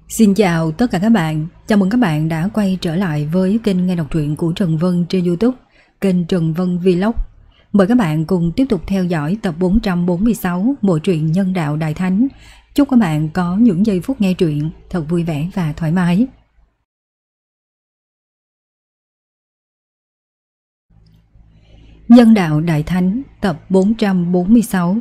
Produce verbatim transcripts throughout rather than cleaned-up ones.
Xin chào tất cả các bạn, chào mừng các bạn đã quay trở lại với kênh nghe đọc truyện của Trần Vân trên YouTube, kênh Trần Vân Vlog. Mời các bạn cùng tiếp tục theo dõi tập bốn trăm bốn mươi sáu bộ truyện Nhân Đạo Đại Thánh. Chúc các bạn có những giây phút nghe truyện thật vui vẻ và thoải mái. Nhân Đạo Đại Thánh tập bốn trăm bốn mươi sáu.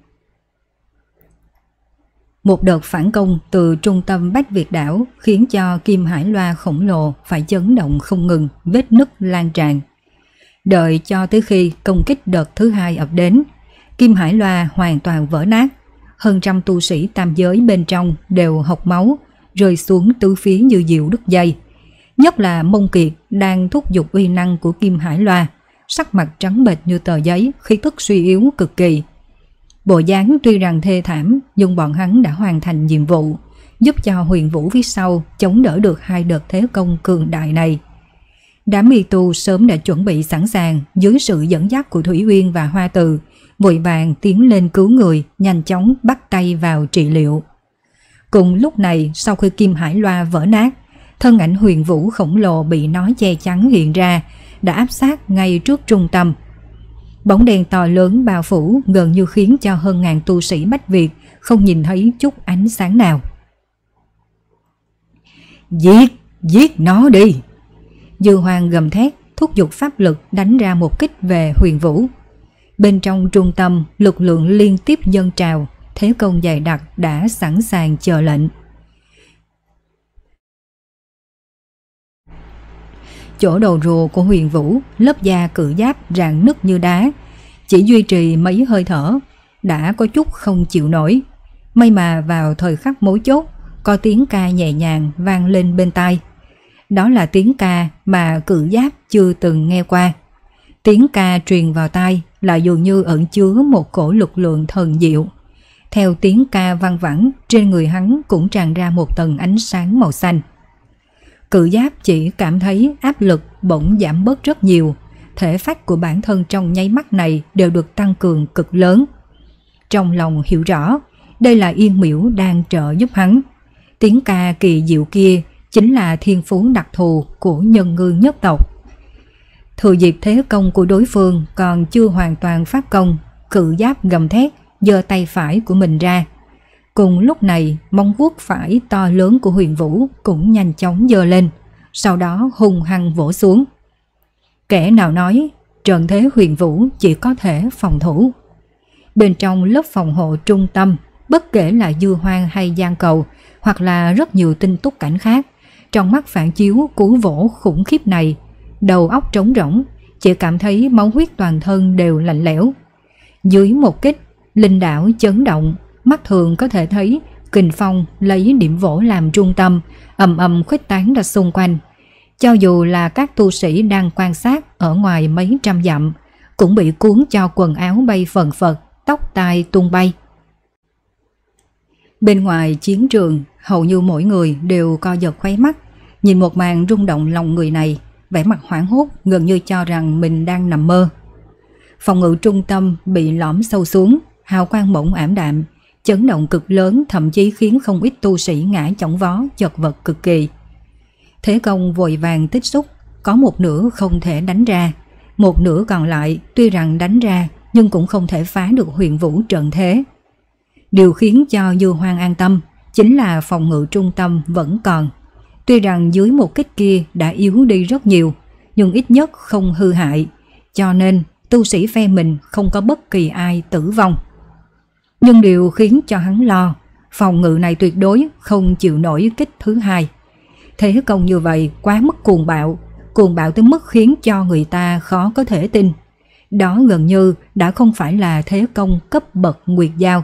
Một đợt phản công từ trung tâm Bách Việt đảo khiến cho Kim Hải Loa khổng lồ phải chấn động không ngừng, vết nứt lan tràn. Đợi cho tới khi công kích đợt thứ hai ập đến, Kim Hải Loa hoàn toàn vỡ nát. Hơn trăm tu sĩ tam giới bên trong đều hộc máu, rơi xuống tứ phía như diều đứt dây. Nhất là Mông Kiệt đang thúc giục uy năng của Kim Hải Loa, sắc mặt trắng bệch như tờ giấy, khí tức suy yếu cực kỳ. Bộ dáng tuy rằng thê thảm, nhưng bọn hắn đã hoàn thành nhiệm vụ, giúp cho Huyền Vũ phía sau chống đỡ được hai đợt thế công cường đại này. Đám y tu sớm đã chuẩn bị sẵn sàng dưới sự dẫn dắt của Thủy Uyên và Hoa Từ, vội vàng tiến lên cứu người, nhanh chóng bắt tay vào trị liệu. Cùng lúc này, sau khi Kim Hải Loa vỡ nát, thân ảnh Huyền Vũ khổng lồ bị nó che chắn hiện ra, đã áp sát ngay trước trung tâm. Bóng đèn to lớn bao phủ gần như khiến cho hơn ngàn tu sĩ Bách Việt không nhìn thấy chút ánh sáng nào. Giết, giết nó đi! Dư Hoang gầm thét, thúc giục pháp lực đánh ra một kích về Huyền Vũ. Bên trong trung tâm, lực lượng liên tiếp dâng trào, thế công dày đặc đã sẵn sàng chờ lệnh. Chỗ đầu rùa của Huyền Vũ, lớp da cự giáp rạn nứt như đá, chỉ duy trì mấy hơi thở đã có chút không chịu nổi. May mà vào thời khắc mấu chốt, có tiếng ca nhẹ nhàng vang lên bên tai. Đó là tiếng ca mà cự giáp chưa từng nghe qua. Tiếng ca truyền vào tai lại dường như ẩn chứa một cổ lực lượng thần diệu. Theo tiếng ca vang vẳng, trên người hắn cũng tràn ra một tầng ánh sáng màu xanh. Cự giáp chỉ cảm thấy áp lực bỗng giảm bớt rất nhiều, thể phách của bản thân trong nháy mắt này đều được tăng cường cực lớn. Trong lòng hiểu rõ, đây là Yên Miễu đang trợ giúp hắn. Tiếng ca kỳ diệu kia chính là thiên phú đặc thù của Nhân Ngư nhất tộc. Thừa dịp thế công của đối phương còn chưa hoàn toàn phát công, cự giáp gầm thét, giơ tay phải của mình ra. Cùng lúc này, móng vuốt phải to lớn của Huyền Vũ cũng nhanh chóng giơ lên, sau đó hung hăng vỗ xuống. Kẻ nào nói trận thế Huyền Vũ chỉ có thể phòng thủ. Bên trong lớp phòng hộ trung tâm, bất kể là Dư Hoang hay Giang Cầu, hoặc là rất nhiều tinh túc cảnh khác, trong mắt phản chiếu cú vỗ khủng khiếp này, đầu óc trống rỗng, chỉ cảm thấy máu huyết toàn thân đều lạnh lẽo. Dưới một kích, linh đảo chấn động, mắt thường có thể thấy kình phong lấy điểm vỗ làm trung tâm, ầm ầm khuếch tán ra xung quanh. Cho dù là các tu sĩ đang quan sát ở ngoài mấy trăm dặm, cũng bị cuốn cho quần áo bay phần phật, tóc tai tung bay. Bên ngoài chiến trường, hầu như mỗi người đều co giật khóe mắt, nhìn một màn rung động lòng người này, vẻ mặt hoảng hốt gần như cho rằng mình đang nằm mơ. Phòng ngự trung tâm bị lõm sâu xuống, hào quang bỗng ảm đạm, chấn động cực lớn thậm chí khiến không ít tu sĩ ngã chỏng vó, chật vật cực kỳ. Thế công vội vàng tích xúc, có một nửa không thể đánh ra, một nửa còn lại tuy rằng đánh ra nhưng cũng không thể phá được Huyền Vũ trận thế. Điều khiến cho Dư Hoang an tâm chính là phòng ngự trung tâm vẫn còn. Tuy rằng dưới một kích kia đã yếu đi rất nhiều, nhưng ít nhất không hư hại, cho nên tu sĩ phe mình không có bất kỳ ai tử vong. Nhưng điều khiến cho hắn lo, phòng ngự này tuyệt đối không chịu nổi kích thứ hai. Thế công như vậy quá mức cuồng bạo, cuồng bạo tới mức khiến cho người ta khó có thể tin. Đó gần như đã không phải là thế công cấp bậc Nguyệt Giao.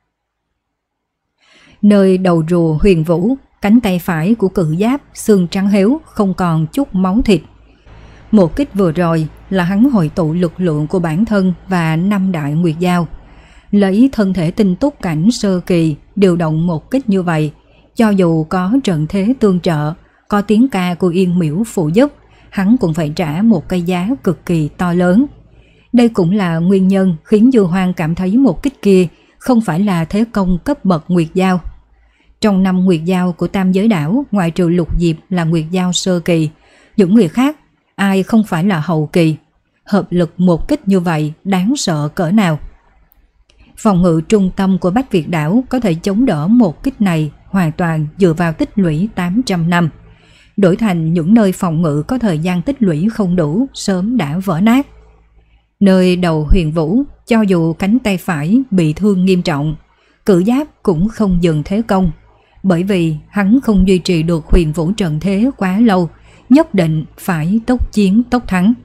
Nơi đầu rùa Huyền Vũ, cánh tay phải của cự giáp xương trắng héo, không còn chút máu thịt. Một kích vừa rồi là hắn hội tụ lực lượng của bản thân và năm đại Nguyệt Giao, lấy thân thể tinh túc cảnh sơ kỳ điều động một kích như vậy. Cho dù có trận thế tương trợ, có tiếng ca của Yên Miễu phụ giúp, hắn cũng phải trả một cái giá cực kỳ to lớn. Đây cũng là nguyên nhân khiến Dư Hoang cảm thấy một kích kia không phải là thế công cấp bậc Nguyệt Giao. Trong năm nguyệt giao của tam giới đảo, ngoại trừ Lục Diệp là nguyệt giao sơ kỳ, những người khác ai không phải là hậu kỳ. Hợp lực một kích như vậy đáng sợ cỡ nào. Phòng ngự trung tâm của Bách Việt đảo có thể chống đỡ một kích này hoàn toàn dựa vào tích lũy tám trăm năm. Đổi thành những nơi phòng ngự có thời gian tích lũy không đủ sớm đã vỡ nát. Nơi đầu Huyền Vũ, cho dù cánh tay phải bị thương nghiêm trọng, Cử Giáp cũng không dừng thế công, bởi vì hắn không duy trì được Huyền Vũ trận thế quá lâu, nhất định phải tốc chiến tốc thắng.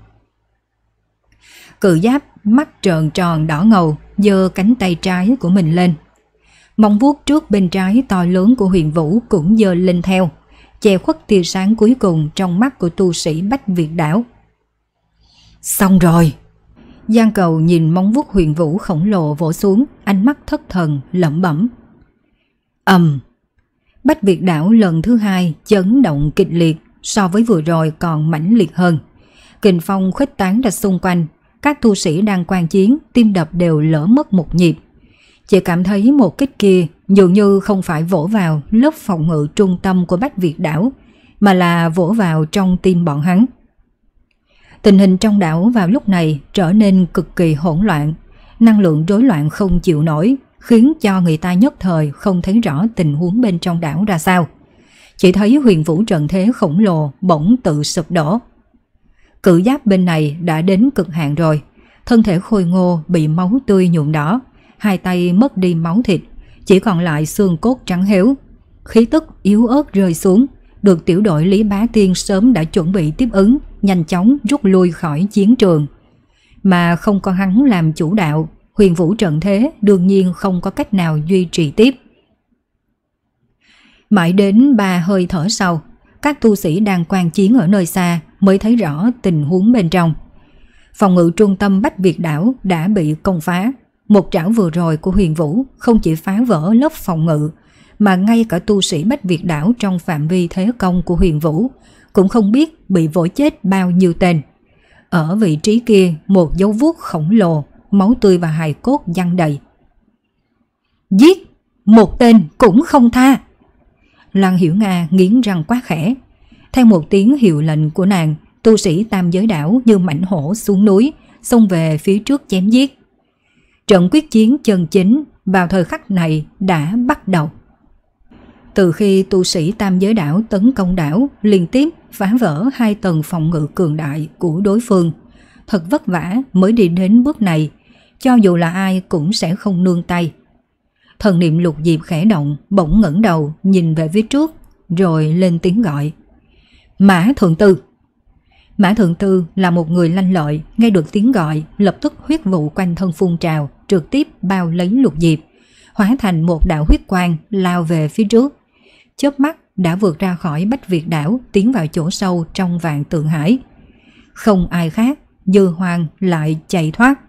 Cử Giáp mắt trợn tròn đỏ ngầu, giơ cánh tay trái của mình lên. Móng vuốt trước bên trái to lớn của Huyền Vũ cũng giơ lên theo, che khuất tia sáng cuối cùng trong mắt của tu sĩ Bách Việt đảo. Xong rồi! Giang Cầu nhìn móng vuốt Huyền Vũ khổng lồ vỗ xuống, ánh mắt thất thần lẩm bẩm. Ầm! Bách Việt đảo lần thứ hai chấn động kịch liệt, so với vừa rồi còn mãnh liệt hơn. Kình phong khuếch tán ra xung quanh, các tu sĩ đang quan chiến tim đập đều lỡ mất một nhịp. Chỉ cảm thấy một kích kia dường như không phải vỗ vào lớp phòng ngự trung tâm của Bách Việt đảo, mà là vỗ vào trong tim bọn hắn. Tình hình trong đảo vào lúc này trở nên cực kỳ hỗn loạn, năng lượng rối loạn không chịu nổi, khiến cho người ta nhất thời không thấy rõ tình huống bên trong đảo ra sao. Chỉ thấy Huyền Vũ trận thế khổng lồ bỗng tự sụp đổ. Cử Giáp bên này đã đến cực hạn rồi, thân thể khôi ngô bị máu tươi nhuộm đỏ, hai tay mất đi máu thịt, chỉ còn lại xương cốt trắng héo. Khí tức yếu ớt rơi xuống, được tiểu đội Lý Bá Tiên sớm đã chuẩn bị tiếp ứng, nhanh chóng rút lui khỏi chiến trường. Mà không có hắn làm chủ đạo, Huyền Vũ trận thế đương nhiên không có cách nào duy trì tiếp. Mãi đến ba hơi thở sau, các tu sĩ đang quan chiến ở nơi xa mới thấy rõ tình huống bên trong. Phòng ngự trung tâm Bách Việt đảo đã bị công phá. Một trảo vừa rồi của Huyền Vũ không chỉ phá vỡ lớp phòng ngự, mà ngay cả tu sĩ Bách Việt đảo trong phạm vi thế công của Huyền Vũ cũng không biết bị vỗ chết bao nhiêu tên. Ở vị trí kia một dấu vuốt khổng lồ, máu tươi và hài cốt văng đầy. Giết! Một tên cũng không tha! Lan Hiểu Nga nghiến răng quát khẽ. Theo một tiếng hiệu lệnh của nàng, tu sĩ tam giới đảo như mãnh hổ xuống núi, xông về phía trước chém giết. Trận quyết chiến chân chính vào thời khắc này đã bắt đầu. Từ khi tu sĩ tam giới đảo tấn công đảo, liên tiếp phá vỡ hai tầng phòng ngự cường đại của đối phương, thật vất vả mới đi đến bước này, cho dù là ai cũng sẽ không nương tay. Thần niệm Lục Diệp khẽ động, bỗng ngẩng đầu nhìn về phía trước, rồi lên tiếng gọi. Mã Thượng Tư! Mã Thượng Tư là một người lanh lợi, nghe được tiếng gọi, lập tức huyết vụ quanh thân phun trào, trực tiếp bao lấy Lục Diệp, hóa thành một đạo huyết quang lao về phía trước. Chớp mắt đã vượt ra khỏi Bách Việt đảo, tiến vào chỗ sâu trong Vạn Tượng Hải. Không ai khác, Dư Hoang lại chạy thoát.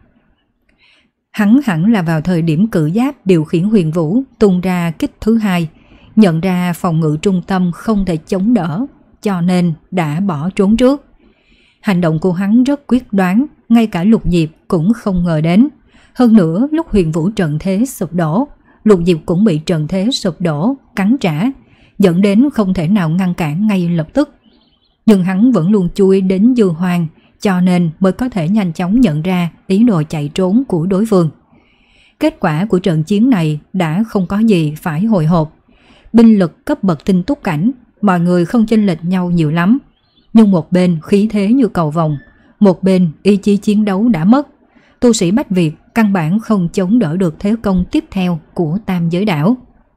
Hắn hẳn là vào thời điểm Cử Giáp điều khiển Huyền Vũ tung ra kích thứ hai, nhận ra phòng ngự trung tâm không thể chống đỡ, cho nên đã bỏ trốn trước. Hành động của hắn rất quyết đoán, ngay cả Lục Diệp cũng không ngờ đến. Hơn nữa lúc Huyền Vũ trận thế sụp đổ, Lục Diệp cũng bị trận thế sụp đổ, cắn trả, dẫn đến không thể nào ngăn cản ngay lập tức. Nhưng hắn vẫn luôn chui đến Dư Hoang, cho nên mới có thể nhanh chóng nhận ra ý đồ chạy trốn của đối phương. Kết quả của trận chiến này đã không có gì phải hồi hộp. Binh lực cấp bậc tinh túc cảnh, mọi người không chênh lệch nhau nhiều lắm. Nhưng một bên khí thế như cầu vồng, một bên ý chí chiến đấu đã mất. Tu sĩ Bách Việt căn bản không chống đỡ được thế công tiếp theo của tam giới đảo.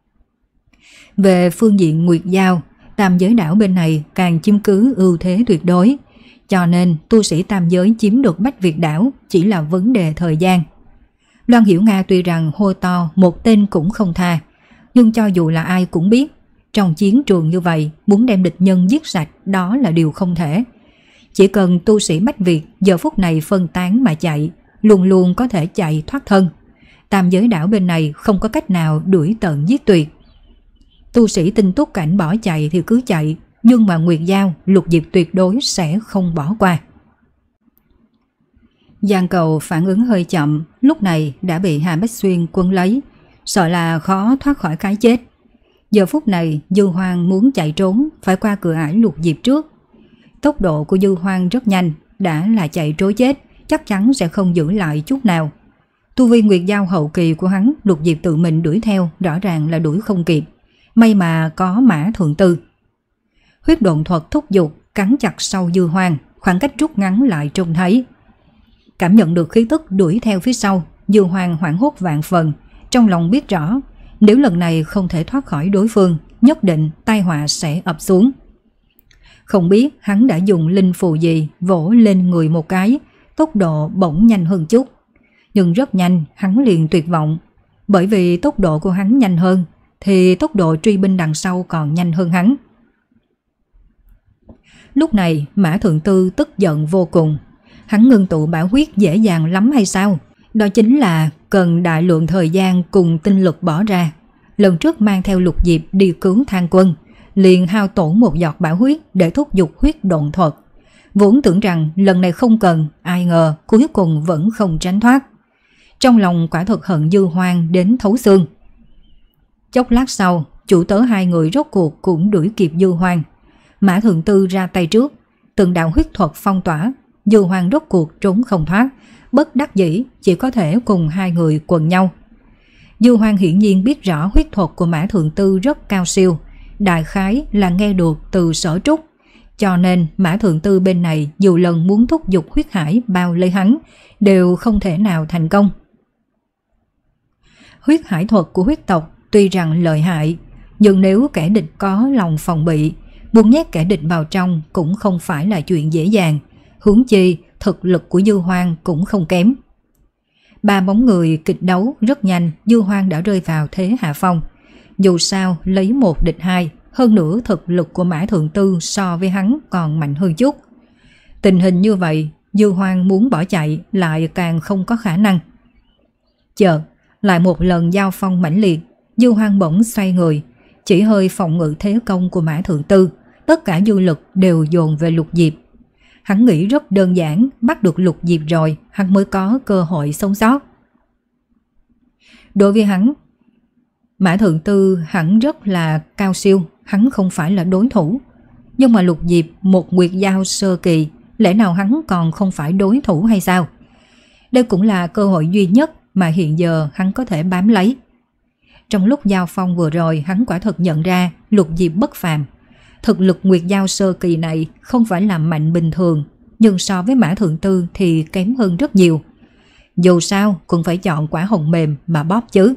Về phương diện nguyệt giao, tam giới đảo bên này càng chiếm cứ ưu thế tuyệt đối, cho nên tu sĩ tam giới chiếm được Bách Việt đảo chỉ là vấn đề thời gian. Loan Hiểu Nga tuy rằng hô to một tên cũng không tha, nhưng cho dù là ai cũng biết, trong chiến trường như vậy muốn đem địch nhân giết sạch đó là điều không thể. Chỉ cần tu sĩ Bách Việt giờ phút này phân tán mà chạy, luôn luôn có thể chạy thoát thân. Tam giới đảo bên này không có cách nào đuổi tận giết tuyệt. Tu sĩ tinh túc cảnh bỏ chạy thì cứ chạy, nhưng mà nguyệt giao, Lục Diệp tuyệt đối sẽ không bỏ qua. Giang Cầu phản ứng hơi chậm, lúc này đã bị Hà Bách Xuyên quân lấy, sợ là khó thoát khỏi cái chết. Giờ phút này Dư Hoang muốn chạy trốn phải qua cửa ải Lục Diệp trước. Tốc độ của Dư Hoang rất nhanh, đã là chạy trối chết, chắc chắn sẽ không giữ lại chút nào. Tu vi Nguyệt Giao hậu kỳ của hắn, Lục Diệp tự mình đuổi theo rõ ràng là đuổi không kịp. May mà có Mã Thượng Tư. Huyết độn thuật thúc giục, cắn chặt sau Dư Hoang, khoảng cách rút ngắn lại trông thấy. Cảm nhận được khí tức đuổi theo phía sau, Dư Hoang hoảng hốt vạn phần, trong lòng biết rõ, nếu lần này không thể thoát khỏi đối phương, nhất định tai họa sẽ ập xuống. Không biết hắn đã dùng linh phù gì vỗ lên người một cái, tốc độ bỗng nhanh hơn chút. Nhưng rất nhanh hắn liền tuyệt vọng, bởi vì tốc độ của hắn nhanh hơn, thì tốc độ truy binh đằng sau còn nhanh hơn hắn. Lúc này Mã Thượng Tư tức giận vô cùng. Hắn ngưng tụ bảo huyết dễ dàng lắm hay sao? Đó chính là cần đại lượng thời gian cùng tinh lực bỏ ra. Lần trước mang theo Lục Diệp đi cứu Thang Quân, liền hao tổn một giọt bảo huyết để thúc giục huyết độn thuật. Vốn tưởng rằng lần này không cần, ai ngờ cuối cùng vẫn không tránh thoát. Trong lòng quả thật hận Dư Hoang đến thấu xương. Chốc lát sau, chủ tớ hai người rốt cuộc cũng đuổi kịp Dư Hoang. Mã Thượng Tư ra tay trước, từng đạo huyết thuật phong tỏa, Dư Hoang rốt cuộc trốn không thoát, bất đắc dĩ chỉ có thể cùng hai người quần nhau. Dư Hoang hiển nhiên biết rõ huyết thuật của Mã Thượng Tư rất cao siêu, đại khái là nghe được từ Sở Trúc, cho nên Mã Thượng Tư bên này dù lần muốn thúc giục huyết hải bao lấy hắn đều không thể nào thành công. Huyết hải thuật của huyết tộc tuy rằng lợi hại, nhưng nếu kẻ địch có lòng phòng bị, buông nhét kẻ địch vào trong cũng không phải là chuyện dễ dàng, huống chi thực lực của Dư Hoang cũng không kém. Ba bóng người kịch đấu rất nhanh, Dư Hoang đã rơi vào thế hạ phong. Dù sao lấy một địch hai, hơn nữa thực lực của Mã Thượng Tư so với hắn còn mạnh hơn chút. Tình hình như vậy, Dư Hoang muốn bỏ chạy lại càng không có khả năng. Chợt lại một lần giao phong mãnh liệt, Dư Hoang bỗng xoay người, chỉ hơi phòng ngự thế công của Mã Thượng Tư, tất cả dư lực đều dồn về Lục Diệp. Hắn nghĩ rất đơn giản, bắt được Lục Diệp rồi, hắn mới có cơ hội sống sót. Đối với hắn, Mã Thượng Tư hẳn rất là cao siêu, hắn không phải là đối thủ. Nhưng mà Lục Diệp một nguyệt giao sơ kỳ, lẽ nào hắn còn không phải đối thủ hay sao? Đây cũng là cơ hội duy nhất mà hiện giờ hắn có thể bám lấy. Trong lúc giao phong vừa rồi, hắn quả thật nhận ra Lục Diệp bất phàm. Thực lực nguyệt giao sơ kỳ này không phải là mạnh bình thường, nhưng so với Mã Thượng Tư thì kém hơn rất nhiều. Dù sao cũng phải chọn quả hồng mềm mà bóp chứ.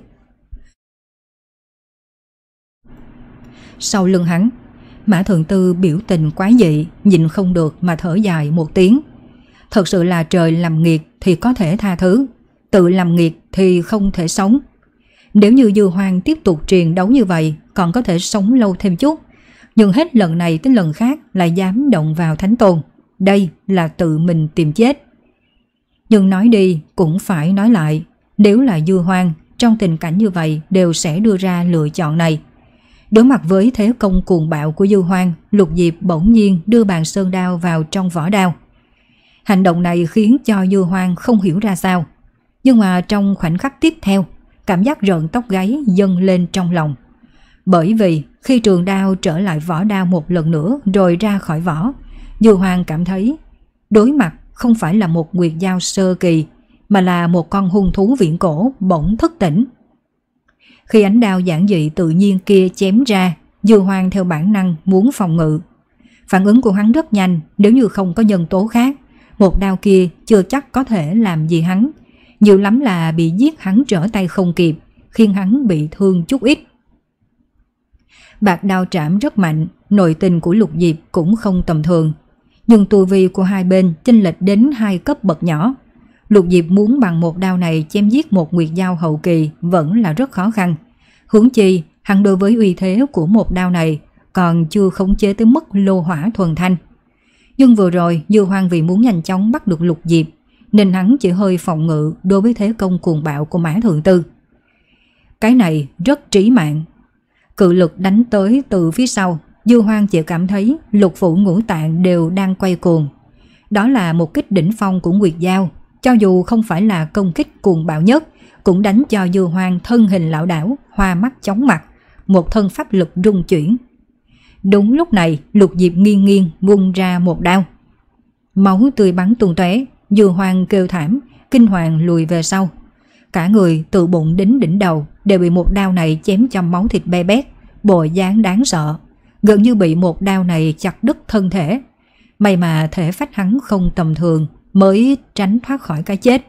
Sau lưng hắn, Mã Thượng Tư biểu tình quái dị, nhìn không được mà thở dài một tiếng. Thật sự là trời làm nghiệt thì có thể tha thứ, tự làm nghiệt thì không thể sống. Nếu như Dư Hoang tiếp tục truyền đấu như vậy còn có thể sống lâu thêm chút, nhưng hết lần này tới lần khác lại dám động vào Thánh Tôn, đây là tự mình tìm chết. Nhưng nói đi cũng phải nói lại, nếu là Dư Hoang trong tình cảnh như vậy đều sẽ đưa ra lựa chọn này. Đối mặt với thế công cuồng bạo của Dư Hoang, Lục Diệp bỗng nhiên đưa bàn sơn đao vào trong vỏ đao. Hành động này khiến cho Dư Hoang không hiểu ra sao, nhưng mà trong khoảnh khắc tiếp theo, cảm giác rợn tóc gáy dâng lên trong lòng. Bởi vì khi trường đao trở lại vỏ đao một lần nữa rồi ra khỏi vỏ, Dư Hoang cảm thấy đối mặt không phải là một nguyệt giao sơ kỳ, mà là một con hung thú viễn cổ bỗng thức tỉnh. Khi ánh đao giản dị tự nhiên kia chém ra, Dư Hoang theo bản năng muốn phòng ngự. Phản ứng của hắn rất nhanh, nếu như không có nhân tố khác, một đao kia chưa chắc có thể làm gì hắn, nhiều lắm là bị giết hắn trở tay không kịp, khiến hắn bị thương chút ít. Bạc đao trảm rất mạnh, nội tình của Lục Diệp cũng không tầm thường, nhưng tu vi của hai bên chênh lệch đến hai cấp bậc nhỏ. Lục Diệp muốn bằng một đao này chém giết một nguyệt giao hậu kỳ vẫn là rất khó khăn. Huống chi hắn đối với uy thế của một đao này còn chưa khống chế tới mức lô hỏa thuần thanh. Nhưng vừa rồi Dư Hoang vì muốn nhanh chóng bắt được Lục Diệp nên hắn chỉ hơi phòng ngự đối với thế công cuồng bạo của Mã Thượng Tư. Cái này rất trí mạng. Cự lực đánh tới từ phía sau, Dư Hoang chỉ cảm thấy lục phủ ngũ tạng đều đang quay cuồng. Đó là một kích đỉnh phong của nguyệt giao, cho dù không phải là công kích cuồng bạo nhất, cũng đánh cho Dư Hoang thân hình lảo đảo, hoa mắt chóng mặt, một thân pháp lực rung chuyển. Đúng lúc này, Lục Diệp nghiêng nghiêng vung ra một đao. Máu tươi bắn tung tóe, Dư Hoang kêu thảm, kinh hoàng lùi về sau. Cả người từ bụng đến đỉnh đầu đều bị một đao này chém cho máu thịt be bét, bộ dáng đáng sợ, gần như bị một đao này chặt đứt thân thể. May mà thể phách hắn không tầm thường mới tránh thoát khỏi cái chết.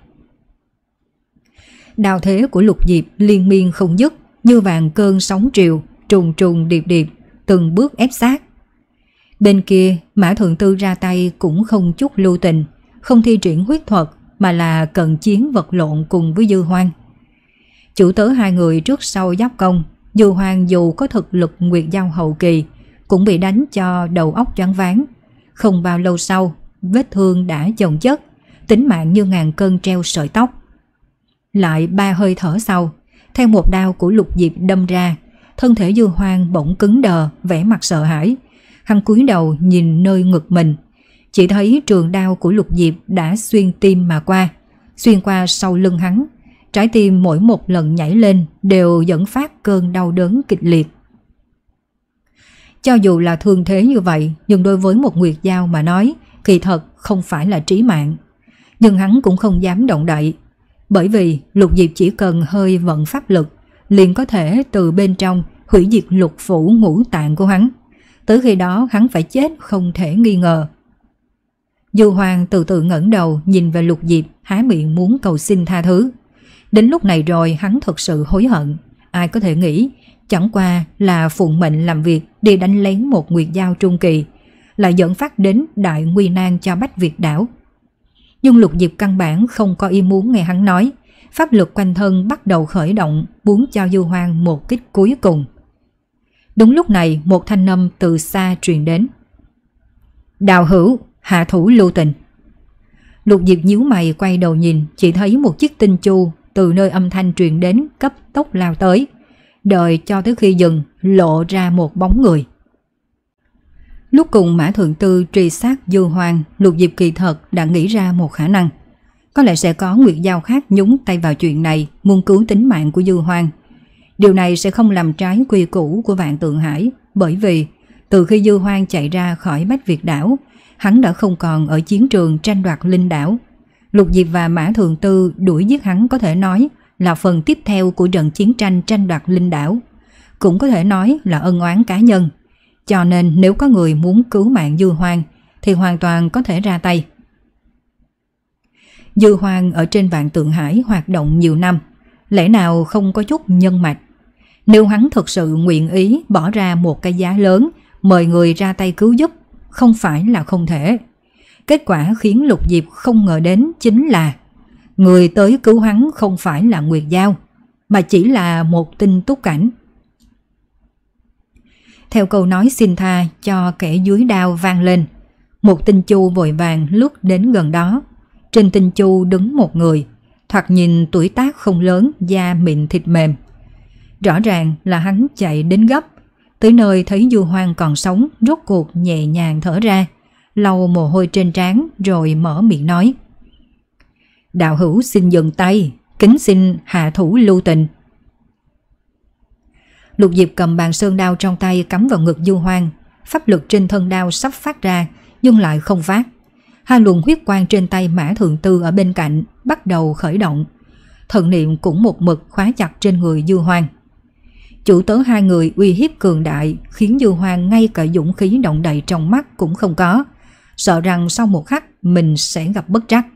Đao thế của Lục Diệp liên miên không dứt, như vàng cơn sóng triều, trùng trùng điệp điệp, từng bước ép sát. Bên kia, Mã Thượng Tư ra tay cũng không chút lưu tình, không thi triển huyết thuật mà là cận chiến vật lộn cùng với Dư Hoang. Chủ tớ hai người trước sau giáp công, Dư Hoang dù có thực lực nguyệt giao hậu kỳ cũng bị đánh cho đầu óc choáng váng. Không bao lâu sau, vết thương đã chồng chất, tính mạng như ngàn cân treo sợi tóc. Lại ba hơi thở sau, theo một đao của Lục Diệp đâm ra, thân thể Dư Hoang bỗng cứng đờ, vẻ mặt sợ hãi. Hắn cúi đầu nhìn nơi ngực mình, chỉ thấy trường đao của Lục Diệp đã xuyên tim mà qua, xuyên qua sau lưng hắn. Trái tim mỗi một lần nhảy lên đều dẫn phát cơn đau đớn kịch liệt. Cho dù là thương thế như vậy, nhưng đối với một nguyệt giao mà nói, kỳ thật không phải là trí mạng. Nhưng hắn cũng không dám động đậy, bởi vì Lục Diệp chỉ cần hơi vận pháp lực, liền có thể từ bên trong hủy diệt lục phủ ngũ tạng của hắn. Tới khi đó hắn phải chết không thể nghi ngờ. Dư Hoang từ từ ngẩng đầu nhìn về Lục Diệp, há miệng muốn cầu xin tha thứ. Đến lúc này rồi hắn thật sự hối hận. Ai có thể nghĩ chẳng qua là phụng mệnh làm việc đi đánh lén một nguyệt giao trung kỳ, lại dẫn phát đến đại nguy nan cho Bách Việt đảo. Nhưng Lục Diệp căn bản không có ý muốn nghe hắn nói, pháp lực quanh thân bắt đầu khởi động, muốn cho Dư Hoang một kích cuối cùng. Đúng lúc này, một thanh âm từ xa truyền đến. Đạo hữu, hạ thủ lưu tình. Lục Diệp nhíu mày quay đầu nhìn, chỉ thấy một chiếc tinh chu từ nơi âm thanh truyền đến cấp tốc lao tới, đợi cho tới khi dừng, lộ ra một bóng người. Lúc cùng Mã Thượng Tư truy sát Dư Hoang, Lục Diệp kỳ thật đã nghĩ ra một khả năng. Có lẽ sẽ có nguyệt giao khác nhúng tay vào chuyện này, muốn cứu tính mạng của Dư Hoang. Điều này sẽ không làm trái quy củ của Vạn Tượng Hải, bởi vì từ khi Dư Hoang chạy ra khỏi Bách Việt đảo, hắn đã không còn ở chiến trường tranh đoạt linh đảo. Lục Diệp và Mã Thượng Tư đuổi giết hắn có thể nói là phần tiếp theo của trận chiến tranh tranh đoạt linh đảo, cũng có thể nói là ân oán cá nhân. Cho nên nếu có người muốn cứu mạng Dư Hoang thì hoàn toàn có thể ra tay. Dư Hoang ở trên Vạn Tượng Hải hoạt động nhiều năm, lẽ nào không có chút nhân mạch? Nếu hắn thực sự nguyện ý bỏ ra một cái giá lớn mời người ra tay cứu giúp, không phải là không thể. Kết quả khiến Lục Diệp không ngờ đến chính là người tới cứu hắn không phải là nguyệt giao, mà chỉ là một tinh túc cảnh. Theo câu nói xin tha cho kẻ dưới đao vang lên, một tinh chu vội vàng lướt đến gần đó. Trên tinh chu đứng một người, thoạt nhìn tuổi tác không lớn, da mịn thịt mềm. Rõ ràng là hắn chạy đến gấp, tới nơi thấy Dư Hoang còn sống, rốt cuộc nhẹ nhàng thở ra, lau mồ hôi trên trán rồi mở miệng nói. Đạo hữu xin dừng tay, kính xin hạ thủ lưu tình. Lục Diệp cầm bàn sơn đao trong tay cắm vào ngực Dư Hoang, pháp lực trên thân đao sắp phát ra nhưng lại không phát. Hai luồng huyết quang trên tay Mã Thượng Tư ở bên cạnh bắt đầu khởi động, thần niệm cũng một mực khóa chặt trên người Dư Hoang. Chủ tớ hai người uy hiếp cường đại khiến Dư Hoang ngay cả dũng khí động đậy trong mắt cũng không có, sợ rằng sau một khắc mình sẽ gặp bất trắc.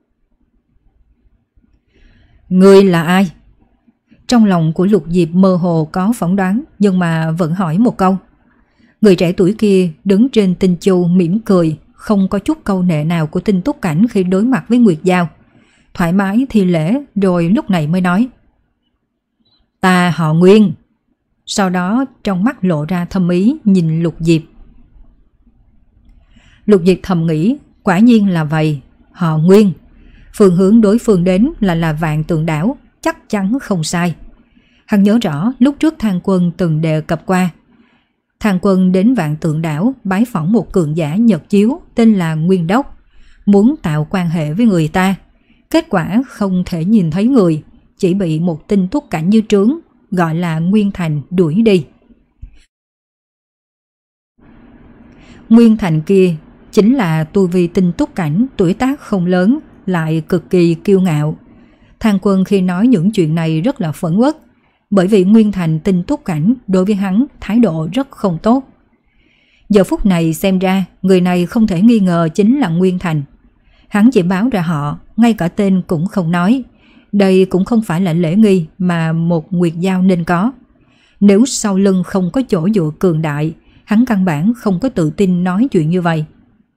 Ngươi là ai? Trong lòng của Lục Diệp mơ hồ có phỏng đoán, nhưng mà vẫn hỏi một câu. Người trẻ tuổi kia đứng trên tinh chu mỉm cười, không có chút câu nệ nào của tinh túc cảnh khi đối mặt với nguyệt giao. Thoải mái thi lễ rồi lúc này mới nói. Ta họ Nguyên. Sau đó trong mắt lộ ra thâm ý nhìn Lục Diệp. Lục Diệp thầm nghĩ, quả nhiên là vậy, họ Nguyên. Phương hướng đối phương đến là là Vạn Tượng đảo, chắc chắn không sai. Hắn nhớ rõ lúc trước Thang Quân từng đề cập qua. Thang Quân đến Vạn Tượng đảo bái phỏng một cường giả Nhật chiếu tên là Nguyên Đốc, muốn tạo quan hệ với người ta. Kết quả không thể nhìn thấy người, chỉ bị một tinh túc cảnh như trướng gọi là Nguyên Thành đuổi đi. Nguyên Thành kia chính là tu vi tinh túc cảnh, tuổi tác không lớn, lại cực kỳ kiêu ngạo. Thang Quân khi nói những chuyện này rất là phẫn uất, bởi vì Nguyên Thành tinh túc cảnh đối với hắn thái độ rất không tốt. Giờ phút này xem ra người này không thể nghi ngờ chính là Nguyên Thành. Hắn chỉ báo ra họ, ngay cả tên cũng không nói. Đây cũng không phải là lễ nghi mà một Nguyệt Giao nên có. Nếu sau lưng không có chỗ dựa cường đại, hắn căn bản không có tự tin nói chuyện như vậy.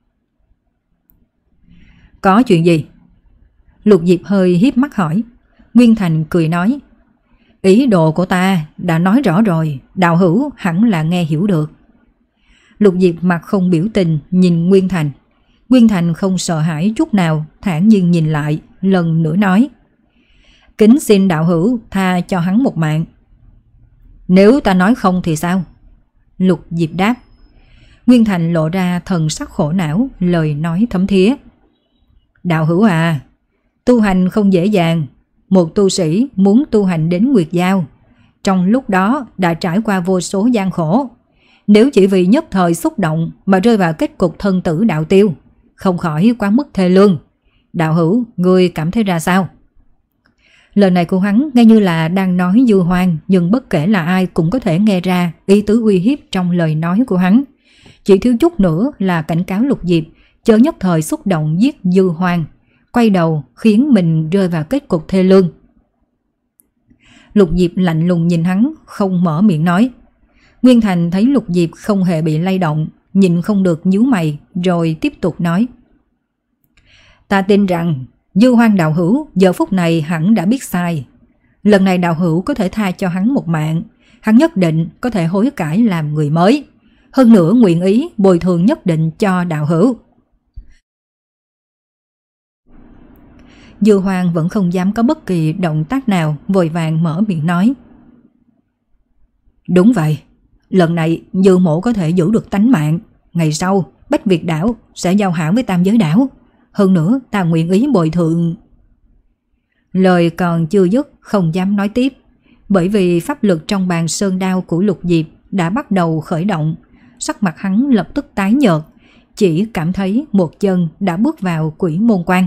Có chuyện gì? Lục Diệp hơi hiếp mắt hỏi. Nguyên Thành cười nói, ý đồ của ta đã nói rõ rồi, đạo hữu hẳn là nghe hiểu được. Lục Diệp mặt không biểu tình nhìn Nguyên Thành. Nguyên Thành không sợ hãi chút nào, thản nhiên nhìn lại, lần nữa nói, kính xin đạo hữu tha cho hắn một mạng. Nếu ta nói không thì sao? Lục Diệp đáp. Nguyên Thành lộ ra thần sắc khổ não, lời nói thấm thía. Đạo hữu à, tu hành không dễ dàng. Một tu sĩ muốn tu hành đến Nguyệt Giao, trong lúc đó đã trải qua vô số gian khổ. Nếu chỉ vì nhất thời xúc động mà rơi vào kết cục thân tử đạo tiêu, không khỏi quá mức thê lương. Đạo hữu, ngươi cảm thấy ra sao? Lời này của hắn nghe như là đang nói Dư Hoang, nhưng bất kể là ai cũng có thể nghe ra ý tứ uy hiếp trong lời nói của hắn. Chỉ thiếu chút nữa là cảnh cáo Lục Diệp chớ nhất thời xúc động giết Dư Hoang, quay đầu khiến mình rơi vào kết cục thê lương. Lục Diệp lạnh lùng nhìn hắn, không mở miệng nói. Nguyên Thành thấy Lục Diệp không hề bị lay động, nhìn không được nhíu mày, rồi tiếp tục nói. Ta tin rằng Dư Hoang đạo hữu giờ phút này hẳn đã biết sai. Lần này đạo hữu có thể tha cho hắn một mạng, hắn nhất định có thể hối cải làm người mới. Hơn nữa nguyện ý bồi thường nhất định cho đạo hữu. Dư Hoang vẫn không dám có bất kỳ động tác nào, vội vàng mở miệng nói. Đúng vậy, lần này Dư mộ có thể giữ được tánh mạng. Ngày sau Bách Việt đảo sẽ giao hảo với Tam Giới đảo. Hơn nữa ta nguyện ý bồi thường. Lời còn chưa dứt không dám nói tiếp, bởi vì pháp lực trong bàn sơn đao của Lục Diệp đã bắt đầu khởi động. Sắc mặt hắn lập tức tái nhợt, chỉ cảm thấy một chân đã bước vào quỷ môn quan.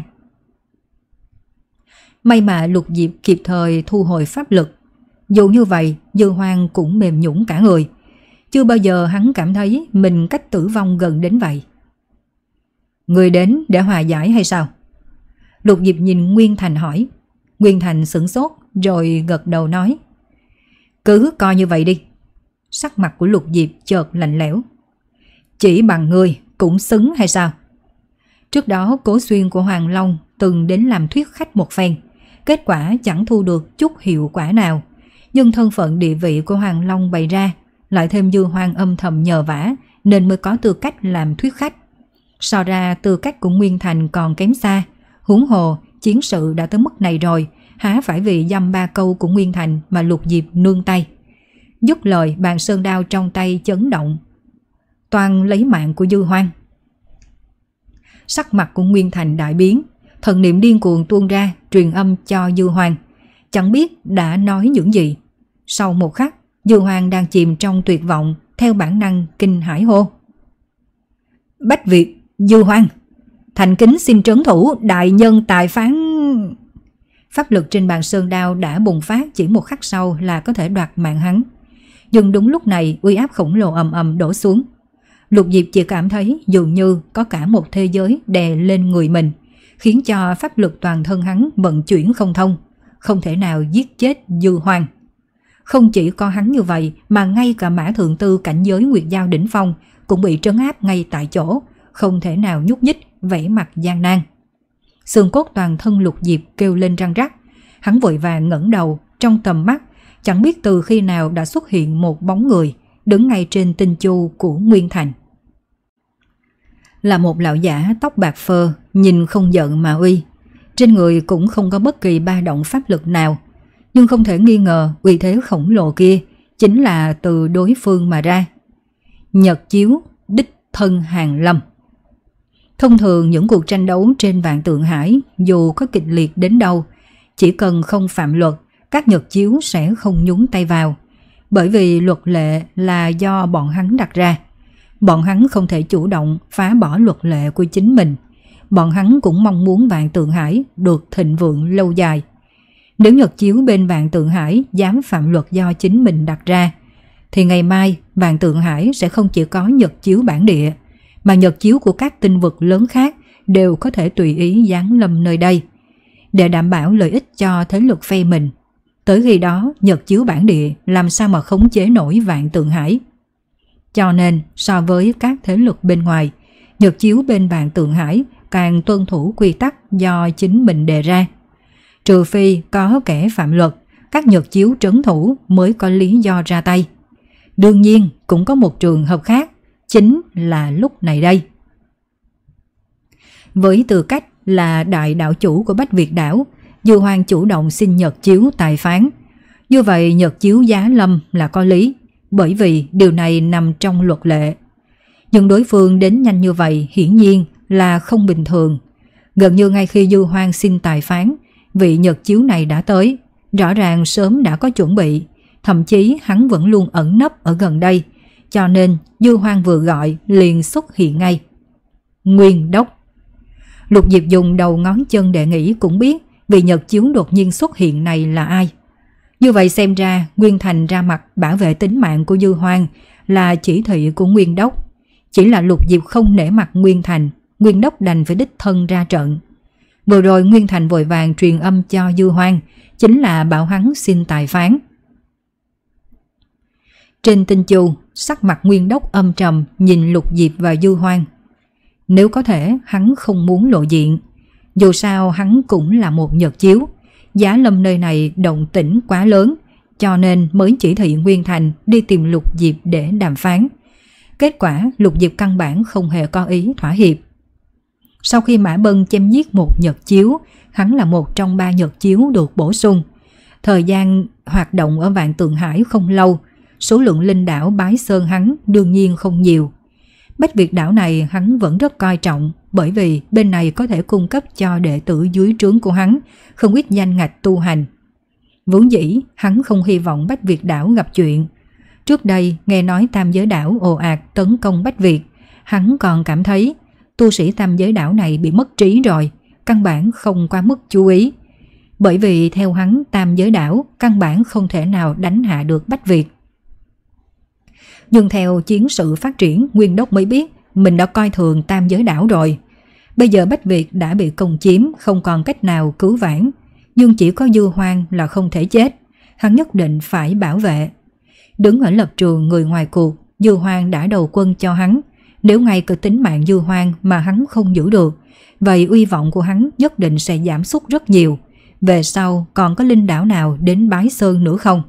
May mà Lục Diệp kịp thời thu hồi pháp lực. Dù như vậy, Dư Hoang cũng mềm nhũn cả người. Chưa bao giờ hắn cảm thấy mình cách tử vong gần đến vậy. Người đến để hòa giải hay sao? Lục Diệp nhìn Nguyên Thành hỏi. Nguyên Thành sửng sốt rồi gật đầu nói. Cứ coi như vậy đi. Sắc mặt của Lục Diệp chợt lạnh lẽo. Chỉ bằng ngươi cũng xứng hay sao? Trước đó Cố Xuyên của Hoàng Long từng đến làm thuyết khách một phen, kết quả chẳng thu được chút hiệu quả nào. Nhưng thân phận địa vị của Hoàng Long bày ra, lại thêm Dư Hoang âm thầm nhờ vả, nên mới có tư cách làm thuyết khách. So ra tư cách của Nguyên Thành còn kém xa. Huống hồ chiến sự đã tới mức này rồi, há phải vì dăm ba câu của Nguyên Thành mà Lục Diệp nương tay. Dứt lời, bàn sơn đao trong tay chấn động, toàn lấy mạng của Dư Hoang. Sắc mặt của Nguyên Thành đại biến, thần niệm điên cuồng tuôn ra truyền âm cho Dư Hoang, chẳng biết đã nói những gì. Sau một khắc, Dư Hoang đang chìm trong tuyệt vọng, theo bản năng kinh hãi hô. Bách Việt, Dư Hoang, thành kính xin trấn thủ, đại nhân tài phán. Pháp lực trên bàn sơn đao đã bùng phát, chỉ một khắc sau là có thể đoạt mạng hắn. Nhưng đúng lúc này uy áp khổng lồ ầm ầm đổ xuống. Lục Diệp chỉ cảm thấy dường như có cả một thế giới đè lên người mình, khiến cho pháp lực toàn thân hắn vận chuyển không thông, không thể nào giết chết Dư Hoang. Không chỉ có hắn như vậy, mà ngay cả Mã Thượng Tư cảnh giới Nguyệt Giao đỉnh phong cũng bị trấn áp ngay tại chỗ, không thể nào nhúc nhích, vẻ mặt gian nan. Xương cốt toàn thân Lục Diệp kêu lên răng rắc. Hắn vội vàng ngẩng đầu, trong tầm mắt chẳng biết từ khi nào đã xuất hiện một bóng người đứng ngay trên tinh chu của Nguyên Thành. Là một lão giả tóc bạc phơ, nhìn không giận mà uy. Trên người cũng không có bất kỳ ba động pháp lực nào, nhưng không thể nghi ngờ uy thế khổng lồ kia chính là từ đối phương mà ra. Nhật chiếu đích thân Hàn Lâm. Thông thường những cuộc tranh đấu trên Vạn Tượng Hải dù có kịch liệt đến đâu, chỉ cần không phạm luật, các nhật chiếu sẽ không nhúng tay vào, bởi vì luật lệ là do bọn hắn đặt ra. Bọn hắn không thể chủ động phá bỏ luật lệ của chính mình. Bọn hắn cũng mong muốn Vạn Tượng Hải được thịnh vượng lâu dài. Nếu nhật chiếu bên Vạn Tượng Hải dám phạm luật do chính mình đặt ra, thì ngày mai Vạn Tượng Hải sẽ không chỉ có nhật chiếu bản địa, mà nhật chiếu của các tinh vực lớn khác đều có thể tùy ý giáng lâm nơi đây, để đảm bảo lợi ích cho thế lực phe mình. Tới khi đó, nhật chiếu bản địa làm sao mà khống chế nổi Vạn Tượng Hải. Cho nên, so với các thế lực bên ngoài, nhật chiếu bên Vạn Tượng Hải càng tuân thủ quy tắc do chính mình đề ra. Trừ phi có kẻ phạm luật, các nhật chiếu trấn thủ mới có lý do ra tay. Đương nhiên, cũng có một trường hợp khác, chính là lúc này đây. Với tư cách là đại đạo chủ của Bách Việt đảo, Dư Hoang chủ động xin nhật chiếu tài phán. Như vậy nhật chiếu giá lâm là có lý, bởi vì điều này nằm trong luật lệ. Nhưng đối phương đến nhanh như vậy hiển nhiên là không bình thường. Gần như ngay khi Dư Hoang xin tài phán, vị nhật chiếu này đã tới, rõ ràng sớm đã có chuẩn bị, thậm chí hắn vẫn luôn ẩn nấp ở gần đây, cho nên Dư Hoang vừa gọi liền xuất hiện ngay. Nguyên Đốc. Lục Diệp dùng đầu ngón chân để nghĩ cũng biết vị nhật chiếu đột nhiên xuất hiện này là ai. Như vậy xem ra Nguyên Thành ra mặt bảo vệ tính mạng của Dư Hoang là chỉ thị của Nguyên Đốc. Chỉ là Lục Diệp không nể mặt Nguyên Thành, Nguyên Đốc đành phải đích thân ra trận. Vừa rồi Nguyên Thành vội vàng truyền âm cho Dư Hoang, chính là bảo hắn xin tài phán. Trên tinh chu, sắc mặt Nguyên Đốc âm trầm nhìn Lục Diệp và Dư Hoang. Nếu có thể, hắn không muốn lộ diện. Dù sao hắn cũng là một nhật chiếu, giá lâm nơi này động tĩnh quá lớn, cho nên mới chỉ thị Nguyên Thành đi tìm Lục Diệp để đàm phán. Kết quả Lục Diệp căn bản không hề có ý thỏa hiệp. Sau khi Mã Bân chém giết một nhật chiếu, hắn là một trong ba nhật chiếu được bổ sung. Thời gian hoạt động ở Vạn Tượng Hải không lâu, số lượng linh đảo bái sơn hắn đương nhiên không nhiều. Bách Việt đảo này hắn vẫn rất coi trọng, bởi vì bên này có thể cung cấp cho đệ tử dưới trướng của hắn không ít danh ngạch tu hành. Vốn dĩ hắn không hy vọng Bách Việt đảo gặp chuyện. Trước đây nghe nói Tam Giới đảo ồ ạt tấn công Bách Việt, hắn còn cảm thấy tu sĩ Tam Giới đảo này bị mất trí rồi, căn bản không quá mức chú ý. Bởi vì theo hắn Tam Giới đảo căn bản không thể nào đánh hạ được Bách Việt. Nhưng theo chiến sự phát triển, Nguyên Đốc mới biết mình đã coi thường Tam Giới đảo rồi. Bây giờ Bách Việt đã bị công chiếm, không còn cách nào cứu vãn. Nhưng chỉ có Dư Hoang là không thể chết, hắn nhất định phải bảo vệ. Đứng ở lập trường người ngoài cuộc, Dư Hoang đã đầu quân cho hắn. Nếu ngay cả tính mạng Dư Hoang mà hắn không giữ được, vậy uy vọng của hắn nhất định sẽ giảm sút rất nhiều. Về sau còn có linh đảo nào đến bái sơn nữa không?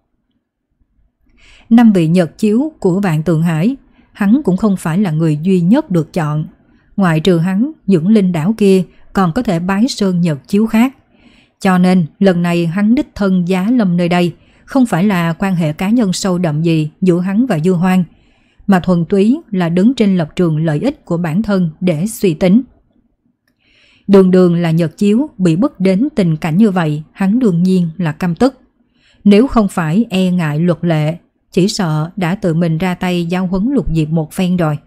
Năm vị nhật chiếu của Vạn Tượng Hải, hắn cũng không phải là người duy nhất được chọn. Ngoại trừ hắn, những linh đảo kia còn có thể bái sơn nhật chiếu khác. Cho nên lần này hắn đích thân giá lâm nơi đây, không phải là quan hệ cá nhân sâu đậm gì giữa hắn và Dư Hoang, mà thuần túy là đứng trên lập trường lợi ích của bản thân để suy tính. Đường đường là nhật chiếu bị bức đến tình cảnh như vậy, hắn đương nhiên là căm tức. Nếu không phải e ngại luật lệ, chỉ sợ đã tự mình ra tay giao huấn Lục Diệp một phen rồi.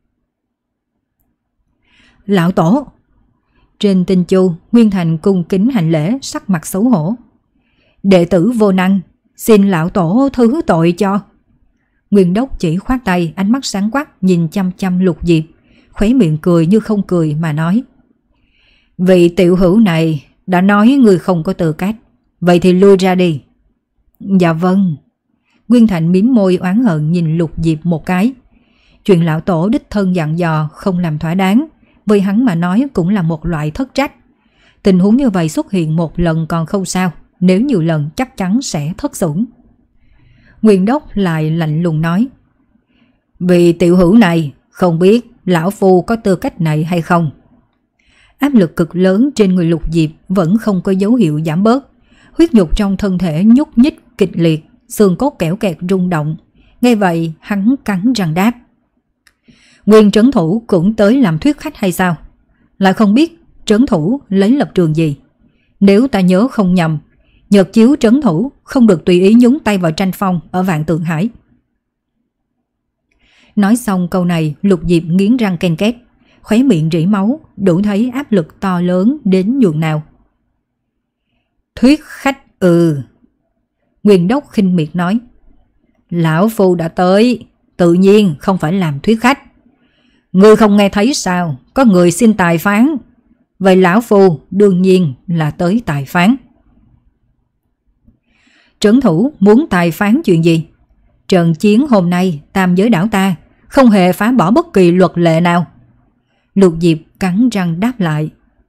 Lão tổ! Trên tinh chu, Nguyên Thành cung kính hành lễ, sắc mặt xấu hổ. Đệ tử vô năng, xin lão tổ thứ tội cho. Nguyên Đốc chỉ khoát tay, ánh mắt sáng quắc nhìn chăm chăm Lục Diệp, khóe miệng cười như không cười mà nói. Vị tiểu hữu này đã nói người không có tư cách, vậy thì lui ra đi. Dạ vâng. Nguyên Thành mím môi oán hận nhìn Lục Diệp một cái. Chuyện lão tổ đích thân dặn dò không làm thỏa đáng, với hắn mà nói cũng là một loại thất trách. Tình huống như vậy xuất hiện một lần còn không sao, nếu nhiều lần chắc chắn sẽ thất sủng. Nguyên Đốc lại lạnh lùng nói. Vì tiểu hữu này không biết lão phu có tư cách này hay không. Áp lực cực lớn trên người Lục Diệp vẫn không có dấu hiệu giảm bớt. Huyết nhục trong thân thể nhúc nhích kịch liệt, xương cốt kẽo kẹt rung động. Nghe vậy hắn cắn răng đáp. Nguyên trấn thủ cũng tới làm thuyết khách hay sao? Lại không biết trấn thủ lấy lập trường gì? Nếu ta nhớ không nhầm, nhật chiếu trấn thủ không được tùy ý nhúng tay vào tranh phong ở Vạn Tượng Hải. Nói xong câu này, Lục Diệp nghiến răng ken két, khóe miệng rỉ máu, đủ thấy áp lực to lớn đến nhường nào. Thuyết khách ừ. Nguyên Đốc khinh miệt nói. Lão phu đã tới, tự nhiên không phải làm thuyết khách. Ngươi không nghe thấy sao, có người xin tài phán. Vậy lão phu đương nhiên là tới tài phán. Trấn thủ muốn tài phán chuyện gì? Trận chiến hôm nay tam giới đảo ta không hề phá bỏ bất kỳ luật lệ nào. Lục Diệp cắn răng đáp lại.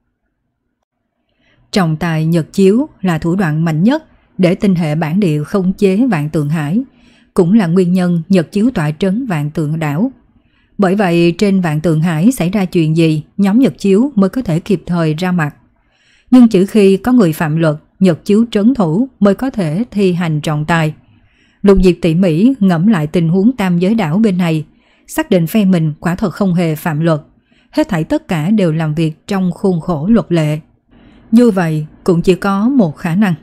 Trọng tài nhật chiếu là thủ đoạn mạnh nhất để tinh hệ bản địa khống chế Vạn Tượng Hải, cũng là nguyên nhân nhật chiếu tọa trấn Vạn Tượng đảo. Bởi vậy trên Vạn Tượng Hải xảy ra chuyện gì, nhóm nhật chiếu mới có thể kịp thời ra mặt. Nhưng chỉ khi có người phạm luật, nhật chiếu trấn thủ mới có thể thi hành trọng tài. Lục Diệp tỉ mỉ ngẫm lại tình huống tam giới đảo bên này, xác định phe mình quả thật không hề phạm luật, hết thảy tất cả đều làm việc trong khuôn khổ luật lệ. Như vậy cũng chỉ có một khả năng.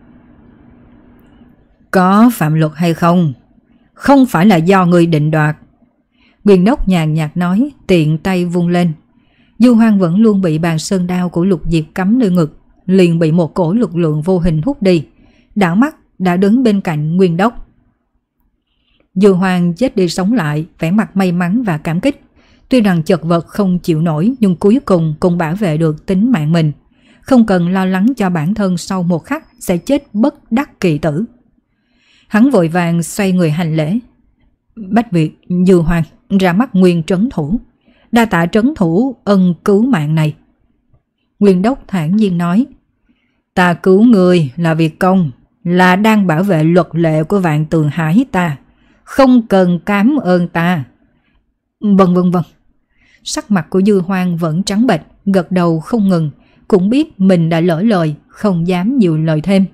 Có phạm luật hay không, không phải là do người định đoạt. Nguyên Đốc nhàn nhạt nói, tiện tay vung lên. Du Hoang vẫn luôn bị bàn sơn đao của Lục Diệp cắm nơi ngực, liền bị một cổ lực lượng vô hình hút đi, đảo mắt đã đứng bên cạnh Nguyên Đốc. Du Hoang chết đi sống lại, vẻ mặt may mắn và cảm kích. Tuy rằng chật vật không chịu nổi, nhưng cuối cùng cũng bảo vệ được tính mạng mình, không cần lo lắng cho bản thân sau một khắc sẽ chết bất đắc kỳ tử. Hắn vội vàng xoay người hành lễ. Bách Việt, Du Hoang ra mắt Nguyên trấn thủ, đa tạ trấn thủ ân cứu mạng này. Nguyên Đốc thản nhiên nói. Ta cứu người là việc công, là đang bảo vệ luật lệ của Vạn Tượng Hải ta, không cần cảm ơn ta. Vâng vâng vâng. Sắc mặt của Du Hoang vẫn trắng bệch, gật đầu không ngừng, cũng biết mình đã lỡ lời, không dám nhiều lời thêm.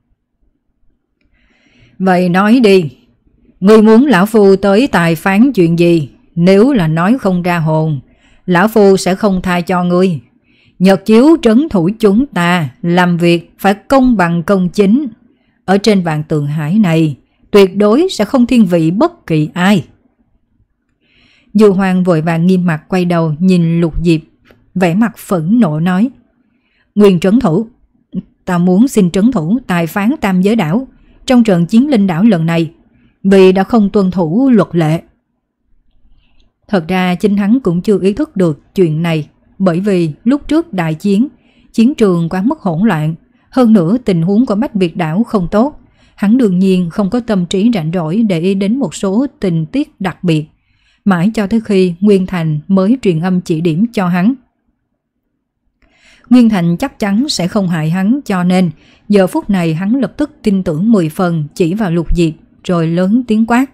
Vậy nói đi, ngươi muốn lão phu tới tài phán chuyện gì? Nếu là nói không ra hồn, lão phu sẽ không tha cho ngươi. Nhật chiếu trấn thủ chúng ta làm việc phải công bằng công chính. Ở trên Vạn Tượng Hải này tuyệt đối sẽ không thiên vị bất kỳ ai. Du Hoang vội vàng nghiêm mặt quay đầu nhìn Lục Diệp, vẻ mặt phẫn nộ nói. Nguyên trấn thủ, ta muốn xin trấn thủ tài phán tam giới đảo trong trận chiến linh đảo lần này, vì đã không tuân thủ luật lệ. Thật ra chính hắn cũng chưa ý thức được chuyện này, bởi vì lúc trước đại chiến, chiến trường quá mức hỗn loạn, hơn nữa tình huống của Bách Việt đảo không tốt, hắn đương nhiên không có tâm trí rảnh rỗi để ý đến một số tình tiết đặc biệt, mãi cho tới khi Nguyên Thành mới truyền âm chỉ điểm cho hắn. Nguyên Thành chắc chắn sẽ không hại hắn, cho nên giờ phút này hắn lập tức tin tưởng mười phần, chỉ vào Lục Diệp rồi lớn tiếng quát.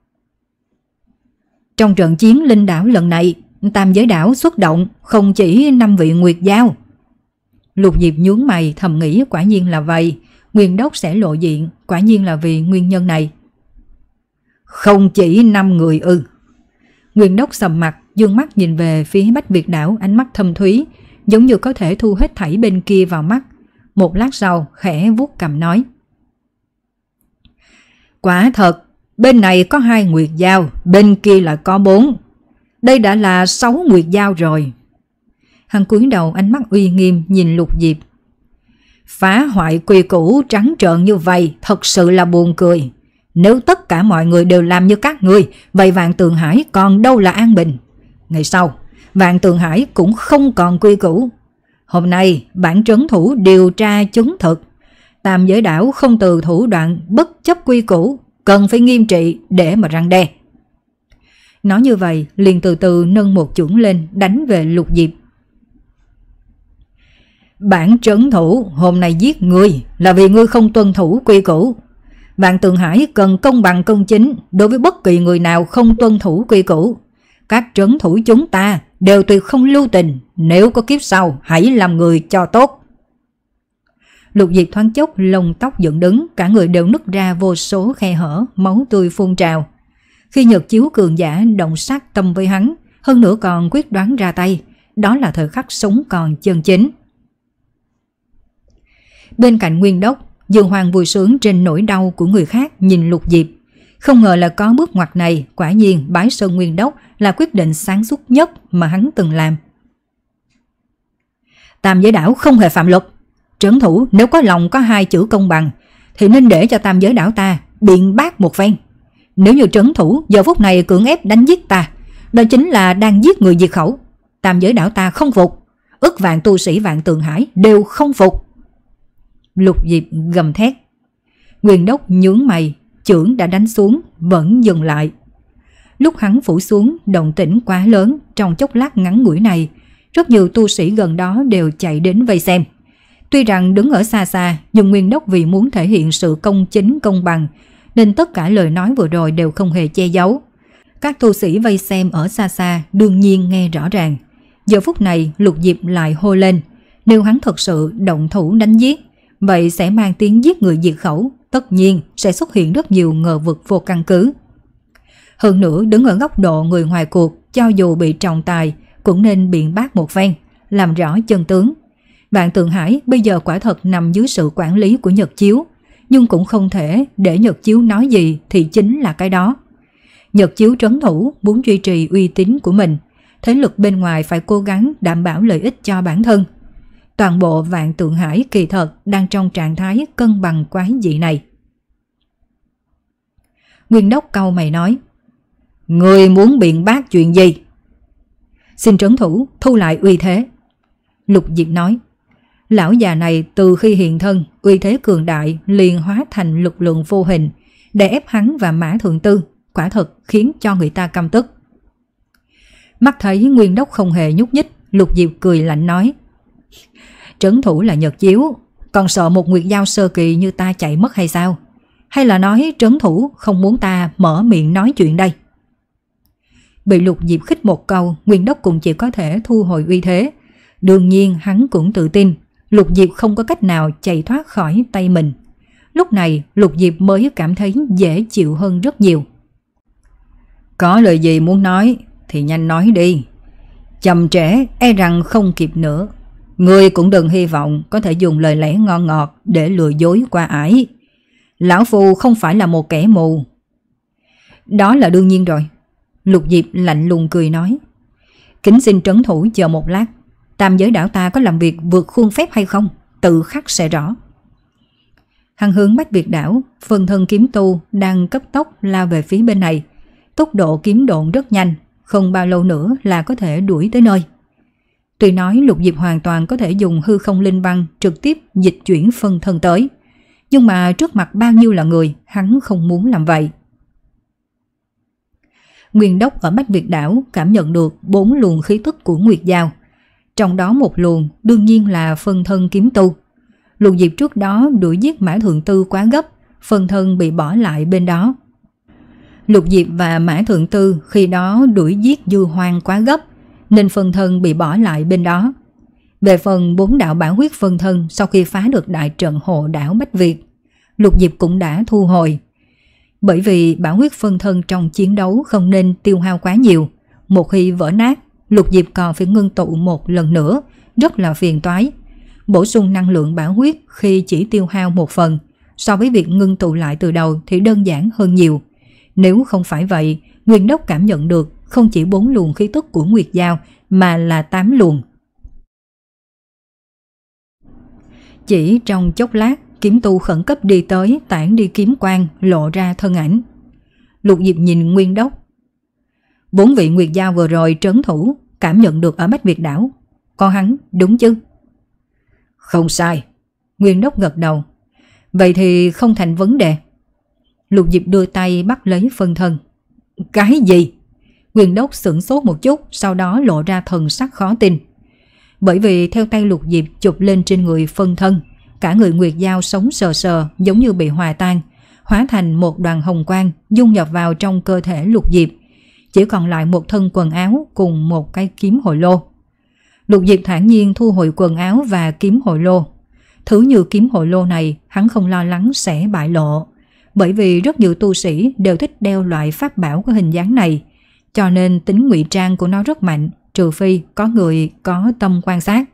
Trong trận chiến linh đảo lần này, tam giới đảo xuất động không chỉ năm vị nguyệt giao. Lục Diệp nhướng mày thầm nghĩ quả nhiên là vậy, Nguyên Đốc sẽ lộ diện, quả nhiên là vì nguyên nhân này. Không chỉ năm người ư? Nguyên Đốc sầm mặt, dương mắt nhìn về phía Bách Việt đảo, ánh mắt thâm thúy, giống như có thể thu hết thảy bên kia vào mắt. Một lát sau khẽ vuốt cằm nói. Quả thật, bên này có hai nguyệt giao, bên kia là có bốn. Đây đã là sáu nguyệt giao rồi. Hắn cúi đầu, ánh mắt uy nghiêm nhìn Lục Diệp. Phá hoại quy củ trắng trợn như vậy thật sự là buồn cười. Nếu tất cả mọi người đều làm như các ngươi, vậy Vạn Tượng Hải còn đâu là an bình. Ngày sau, Vạn Tượng Hải cũng không còn quy củ. Hôm nay, bản trấn thủ điều tra chứng thực, tam giới đảo không từ thủ đoạn bất chấp quy củ, cần phải nghiêm trị để mà răn đe. Nói như vậy, liền từ từ nâng một chưởng lên đánh về Lục Diệp. Bản trấn thủ hôm nay giết ngươi là vì ngươi không tuân thủ quy củ. Vạn Tượng Hải cần công bằng công chính đối với bất kỳ người nào không tuân thủ quy củ. Các trấn thủ chúng ta đều tuyệt không lưu tình, nếu có kiếp sau hãy làm người cho tốt. Lục Diệp thoáng chốc lông tóc dựng đứng, cả người đều nứt ra vô số khe hở, máu tươi phun trào. Khi Nhật chiếu cường giả động sát tâm với hắn, hơn nữa còn quyết đoán ra tay, đó là thời khắc sống còn chân chính. Bên cạnh Nguyên Đốc, Dương Hoàng vui sướng trên nỗi đau của người khác nhìn Lục Diệp. Không ngờ là có bước ngoặt này, quả nhiên bái sơn nguyên đốc là quyết định sáng suốt nhất mà hắn từng làm. Tam giới đảo không hề phạm luật. Trấn thủ nếu có lòng có hai chữ công bằng thì nên để cho tam giới đảo ta biện bác một phen. Nếu như trấn thủ giờ phút này cưỡng ép đánh giết ta, đó chính là đang giết người diệt khẩu. Tam giới đảo ta không phục, ức vạn tu sĩ Vạn Tượng Hải đều không phục. Lục Diệp gầm thét. Nguyên đốc nhướng mày, chưởng đã đánh xuống vẫn dừng lại. Lúc hắn phủ xuống, động tĩnh quá lớn, trong chốc lát ngắn ngủi này, rất nhiều tu sĩ gần đó đều chạy đến vây xem. Tuy rằng đứng ở xa xa, nhưng Nguyên đốc vì muốn thể hiện sự công chính công bằng, nên tất cả lời nói vừa rồi đều không hề che giấu. Các tu sĩ vây xem ở xa xa đương nhiên nghe rõ ràng. Giờ phút này Lục Diệp lại hô lên, nếu hắn thật sự động thủ đánh giết, vậy sẽ mang tiếng giết người diệt khẩu, tất nhiên sẽ xuất hiện rất nhiều ngờ vực vô căn cứ. Hơn nữa đứng ở góc độ người ngoài cuộc, cho dù bị trọng tài cũng nên biện bác một phen, làm rõ chân tướng. Vạn Tượng Hải bây giờ quả thật nằm dưới sự quản lý của Nhật Chiếu, nhưng cũng không thể để Nhật Chiếu nói gì thì chính là cái đó. Nhật Chiếu trấn thủ muốn duy trì uy tín của mình, thế lực bên ngoài phải cố gắng đảm bảo lợi ích cho bản thân. Toàn bộ Vạn Tượng Hải kỳ thật đang trong trạng thái cân bằng quái dị này. Nguyên đốc cau mày nói, người muốn biện bác chuyện gì? Xin trấn thủ thu lại uy thế. Lục Diệp nói, lão già này từ khi hiện thân, uy thế cường đại liền hóa thành lực lượng vô hình để ép hắn và Mã Thượng Tư, quả thật khiến cho người ta căm tức. Mắt thấy Nguyên đốc không hề nhúc nhích, Lục Diệp cười lạnh nói, trấn thủ là Nhật Chiếu, còn sợ một Nguyệt Giao sơ kỳ như ta chạy mất hay sao? Hay là nói trấn thủ không muốn ta mở miệng nói chuyện đây? Bị Lục Diệp khích một câu, Nguyên đốc cũng chỉ có thể thu hồi uy thế. Đương nhiên hắn cũng tự tin Lục Diệp không có cách nào chạy thoát khỏi tay mình. Lúc này Lục Diệp mới cảm thấy dễ chịu hơn rất nhiều. Có lời gì muốn nói thì nhanh nói đi, chậm trễ e rằng không kịp nữa. Ngươi cũng đừng hy vọng có thể dùng lời lẽ ngon ngọt để lừa dối qua ải. Lão Phu không phải là một kẻ mù. Đó là đương nhiên rồi. Lục Diệp lạnh lùng cười nói, kính xin trấn thủ chờ một lát. Tam giới đảo ta có làm việc vượt khuôn phép hay không, tự khắc sẽ rõ. Hắn hướng Bách Việt đảo, phần thân kiếm tu đang cấp tốc lao về phía bên này. Tốc độ kiếm độn rất nhanh, không bao lâu nữa là có thể đuổi tới nơi. Tuy nói Lục Diệp hoàn toàn có thể dùng hư không linh văn trực tiếp dịch chuyển phân thân tới, nhưng mà trước mặt bao nhiêu là người, hắn không muốn làm vậy. Nguyên đốc ở Bách Việt đảo cảm nhận được bốn luồng khí tức của Nguyệt Giao. Trong đó một luồng đương nhiên là phân thân kiếm tu. Lục Diệp trước đó đuổi giết Mã Thượng Tư quá gấp, phân thân bị bỏ lại bên đó. Lục Diệp và Mã Thượng Tư khi đó đuổi giết Dư Hoang quá gấp, nên phân thân bị bỏ lại bên đó. Về phần bốn đạo bảo huyết phân thân sau khi phá được đại trận hộ đảo Bách Việt, Lục Diệp cũng đã thu hồi. Bởi vì bảo huyết phân thân trong chiến đấu không nên tiêu hao quá nhiều, một khi vỡ nát, Lục Diệp còn phải ngưng tụ một lần nữa, rất là phiền toái. Bổ sung năng lượng bảo huyết khi chỉ tiêu hao một phần, so với việc ngưng tụ lại từ đầu thì đơn giản hơn nhiều. Nếu không phải vậy, Nguyên đốc cảm nhận được không chỉ bốn luồng khí tức của Nguyệt Giao mà là tám luồng. Chỉ trong chốc lát, kiếm tu khẩn cấp đi tới tản đi kiếm quang, lộ ra thân ảnh. Lục Diệp nhìn Nguyên đốc. Bốn vị Nguyệt Giao vừa rồi trấn thủ, cảm nhận được ở Bách Việt đảo. Con hắn đúng chứ? Không sai. Nguyên đốc gật đầu. Vậy thì không thành vấn đề. Lục Diệp đưa tay bắt lấy phân thân. Cái gì? Nguyên đốc sửng sốt một chút, sau đó lộ ra thần sắc khó tin. Bởi vì theo tay Lục Diệp chụp lên trên người phân thân, cả người Nguyệt Giao sống sờ sờ giống như bị hòa tan, hóa thành một đoàn hồng quang dung nhập vào trong cơ thể Lục Diệp. Chỉ còn lại một thân quần áo cùng một cái kiếm hồi lô. Lục Diệp thản nhiên thu hồi quần áo và kiếm hồi lô. Thứ như kiếm hồi lô này hắn không lo lắng sẽ bại lộ, bởi vì rất nhiều tu sĩ đều thích đeo loại pháp bảo có hình dáng này, cho nên tính ngụy trang của nó rất mạnh, trừ phi có người có tâm quan sát.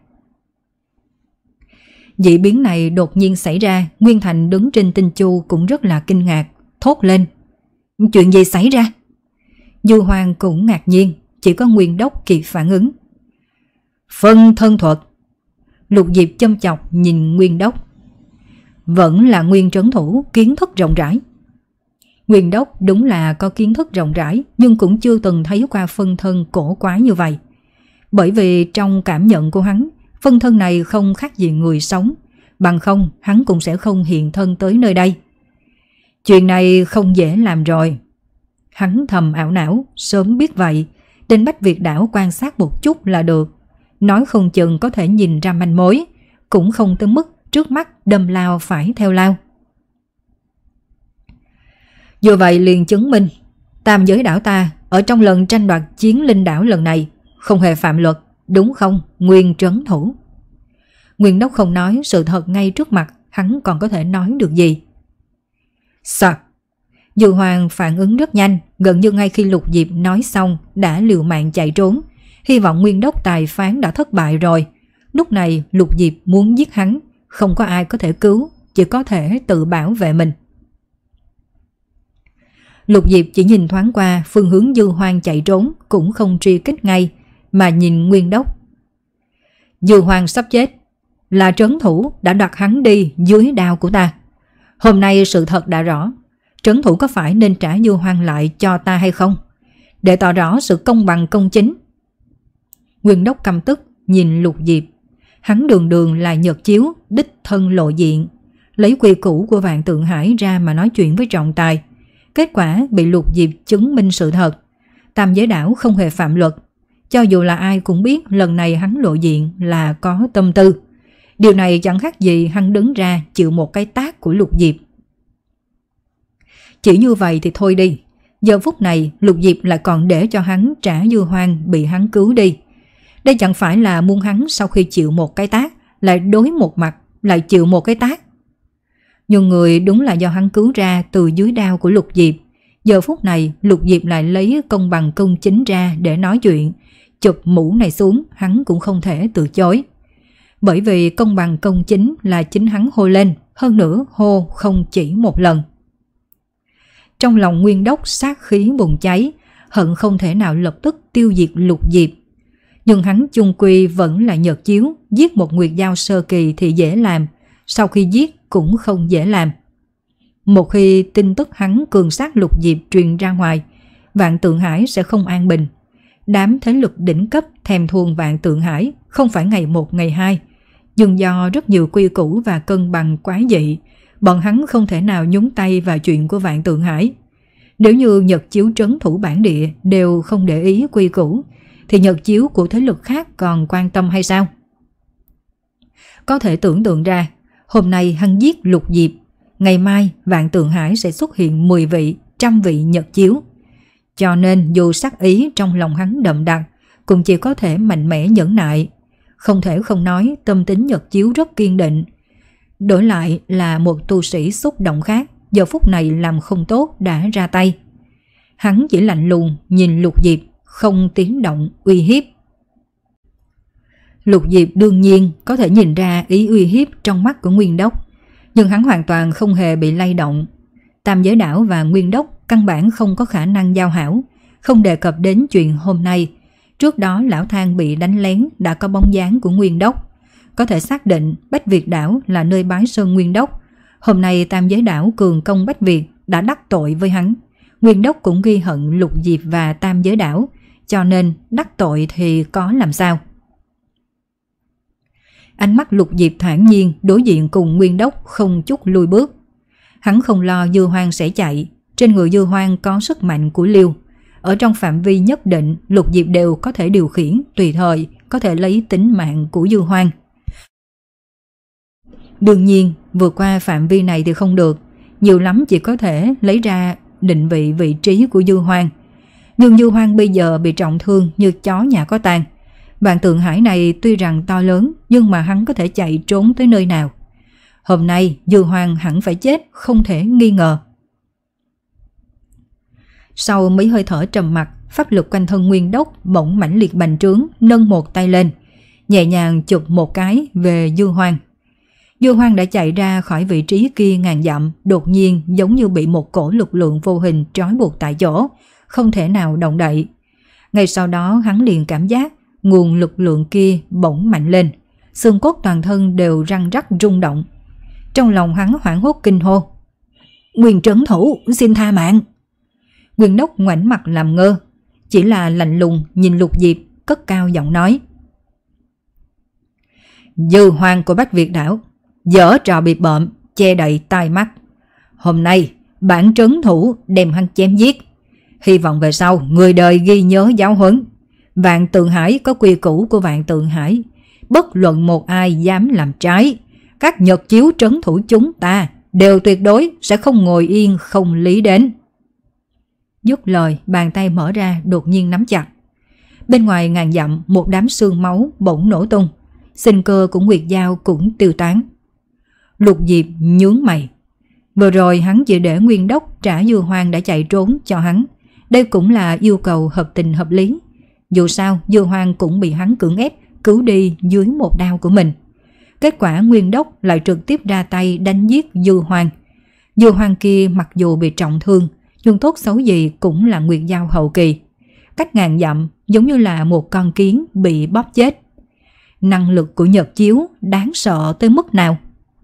Dị biến này đột nhiên xảy ra, Nguyên Thành đứng trên tinh chu cũng rất là kinh ngạc, thốt lên. Chuyện gì xảy ra? Dư Hoang cũng ngạc nhiên, chỉ có Nguyên Đốc kịp phản ứng. Phân thân thuật. Lục Diệp châm chọc nhìn Nguyên Đốc. Vẫn là Nguyên trấn thủ, kiến thức rộng rãi. Nguyên Đốc đúng là có kiến thức rộng rãi, nhưng cũng chưa từng thấy qua phân thân cổ quái như vậy. Bởi vì trong cảm nhận của hắn, phân thân này không khác gì người sống, bằng không hắn cũng sẽ không hiện thân tới nơi đây. Chuyện này không dễ làm rồi. Hắn thầm ảo não, sớm biết vậy, đến Bách Việt đảo quan sát một chút là được. Nói không chừng có thể nhìn ra manh mối, cũng không tới mức trước mắt đâm lao phải theo lao. Dù vậy liền chứng minh tam giới đảo ta ở trong lần tranh đoạt chiến linh đảo lần này không hề phạm luật, đúng không Nguyên trấn thủ? Nguyên Đốc không nói sự thật ngay trước mặt, hắn còn có thể nói được gì? Soạt. Dư Hoang phản ứng rất nhanh, gần như ngay khi Lục Diệp nói xong đã liều mạng chạy trốn. Hy vọng Nguyên Đốc tài phán đã thất bại rồi. Lúc này Lục Diệp muốn giết hắn, không có ai có thể cứu, chỉ có thể tự bảo vệ mình. Lục Diệp chỉ nhìn thoáng qua phương hướng Dư Hoang chạy trốn, cũng không truy kích ngay, mà nhìn Nguyên Đốc. Dư Hoang sắp chết, là trấn thủ đã đoạt hắn đi dưới đao của ta. Hôm nay sự thật đã rõ, trấn thủ có phải nên trả Dư Hoang lại cho ta hay không, để tỏ rõ sự công bằng công chính. Nguyên Đốc căm tức nhìn Lục Diệp. Hắn đường đường là Nhật Chiếu, đích thân lộ diện, lấy quy củ của Vạn Tượng Hải ra mà nói chuyện với trọng tài. Kết quả bị Lục Diệp chứng minh sự thật. Tam giới đảo không hề phạm luật. Cho dù là ai cũng biết lần này hắn lộ diện là có tâm tư. Điều này chẳng khác gì hắn đứng ra chịu một cái tát của Lục Diệp. Chỉ như vậy thì thôi đi. Giờ phút này Lục Diệp lại còn để cho hắn trả Dư Hoang bị hắn cứu đi. Đây chẳng phải là muốn hắn sau khi chịu một cái tát lại đối một mặt, lại chịu một cái tát. Nhưng người đúng là do hắn cứu ra từ dưới đao của Lục Diệp. Giờ phút này Lục Diệp lại lấy công bằng công chính ra để nói chuyện. Chụp mũ này xuống hắn cũng không thể từ chối. Bởi vì công bằng công chính là chính hắn hô lên, hơn nữa hô không chỉ một lần. Trong lòng Nguyên Đốc sát khí bùng cháy, hận không thể nào lập tức tiêu diệt Lục Diệp. Nhưng hắn chung quy vẫn là Nhật Chiếu, giết một Nguyệt Giao sơ kỳ thì dễ làm, sau khi giết cũng không dễ làm. Một khi tin tức hắn cường sát Lục Diệp truyền ra ngoài, Vạn Tượng Hải sẽ không an bình. Đám thế lực đỉnh cấp thèm thuồng Vạn Tượng Hải không phải ngày một ngày hai, nhưng do rất nhiều quy củ và cân bằng quái dị, bọn hắn không thể nào nhúng tay vào chuyện của Vạn Tượng Hải. Nếu như Nhật Chiếu trấn thủ bản địa đều không để ý quy củ, thì Nhật Chiếu của thế lực khác còn quan tâm hay sao? Có thể tưởng tượng ra, hôm nay hắn giết Lục Diệp, ngày mai Vạn Tượng Hải sẽ xuất hiện mười vị, trăm vị Nhật Chiếu. Cho nên dù sắc ý trong lòng hắn đậm đặc, cũng chỉ có thể mạnh mẽ nhẫn nại. Không thể không nói tâm tính Nhật Chiếu rất kiên định. Đổi lại là một tu sĩ xúc động khác, giờ phút này làm không tốt đã ra tay. Hắn chỉ lạnh lùng nhìn Lục Diệp, không tiếng động uy hiếp. Lục Diệp đương nhiên có thể nhìn ra ý uy hiếp trong mắt của Nguyên Đốc, nhưng hắn hoàn toàn không hề bị lay động. Tam giới đảo và Nguyên Đốc căn bản không có khả năng giao hảo, không đề cập đến chuyện hôm nay. Trước đó Lão Thang bị đánh lén đã có bóng dáng của Nguyên Đốc, có thể xác định Bách Việt đảo là nơi bái sơn Nguyên Đốc. Hôm nay tam giới đảo cường công Bách Việt đã đắc tội với hắn. Nguyên Đốc cũng ghi hận Lục Diệp và tam giới đảo, cho nên đắc tội thì có làm sao. Ánh mắt Lục Diệp thản nhiên đối diện cùng Nguyên Đốc không chút lùi bước. Hắn không lo Dư Hoang sẽ chạy, trên người Dư Hoang có sức mạnh của Liêu. Ở trong phạm vi nhất định, Lục Diệp đều có thể điều khiển, tùy thời có thể lấy tính mạng của Dư Hoang. Đương nhiên, vượt qua phạm vi này thì không được, nhiều lắm chỉ có thể lấy ra định vị vị trí của Dư Hoang. Nhưng Dư Hoang bây giờ bị trọng thương như chó nhà có tang. Vạn Tượng Hải này tuy rằng to lớn, nhưng mà hắn có thể chạy trốn tới nơi nào. Hôm nay Dư Hoang hẳn phải chết, không thể nghi ngờ. Sau mấy hơi thở trầm mặc, pháp lực quanh thân Nguyên Đốc bỗng mãnh liệt bành trướng, nâng một tay lên, nhẹ nhàng chụp một cái về Dư Hoang. Dư Hoang đã chạy ra khỏi vị trí kia ngàn dặm, đột nhiên giống như bị một cổ lực lượng vô hình trói buộc tại chỗ, không thể nào động đậy. Ngay sau đó hắn liền cảm giác nguồn lực lượng kia bỗng mạnh lên, xương cốt toàn thân đều răng rắc rung động. Trong lòng hắn hoảng hốt kinh hô: Nguyên trấn thủ, xin tha mạng. Nguyên Đốc ngoảnh mặt làm ngơ, chỉ là lạnh lùng nhìn Lục Diệp, cất cao giọng nói: Dư Hoang của Bách Việt đảo dở trò bịp bợm, che đậy tai mắt. Hôm nay bản trấn thủ đem hắn chém giết, hy vọng về sau người đời ghi nhớ giáo huấn. Vạn Tượng Hải có quy củ của Vạn Tượng Hải, bất luận một ai dám làm trái, các nhật chiếu trấn thủ chúng ta đều tuyệt đối sẽ không ngồi yên không lý đến. Dứt lời, bàn tay mở ra đột nhiên nắm chặt. Bên ngoài ngàn dặm, một đám xương máu bỗng nổ tung, sinh cơ của Nguyệt Giao cũng tiêu tán. Lục Diệp nhướng mày. Vừa rồi hắn chỉ để Nguyên Đốc trả Dư Hoang đã chạy trốn cho hắn, đây cũng là yêu cầu hợp tình hợp lý. Dù sao Dư Hoang cũng bị hắn cưỡng ép cứu đi dưới một đao của mình. Kết quả Nguyên Đốc lại trực tiếp ra tay đánh giết Dư Hoang. Dư Hoang kia mặc dù bị trọng thương, nhưng tốt xấu gì cũng là Nguyệt Giao hậu kỳ. Cách ngàn dặm giống như là một con kiến bị bóp chết. Năng lực của Nhật Chiếu đáng sợ tới mức nào?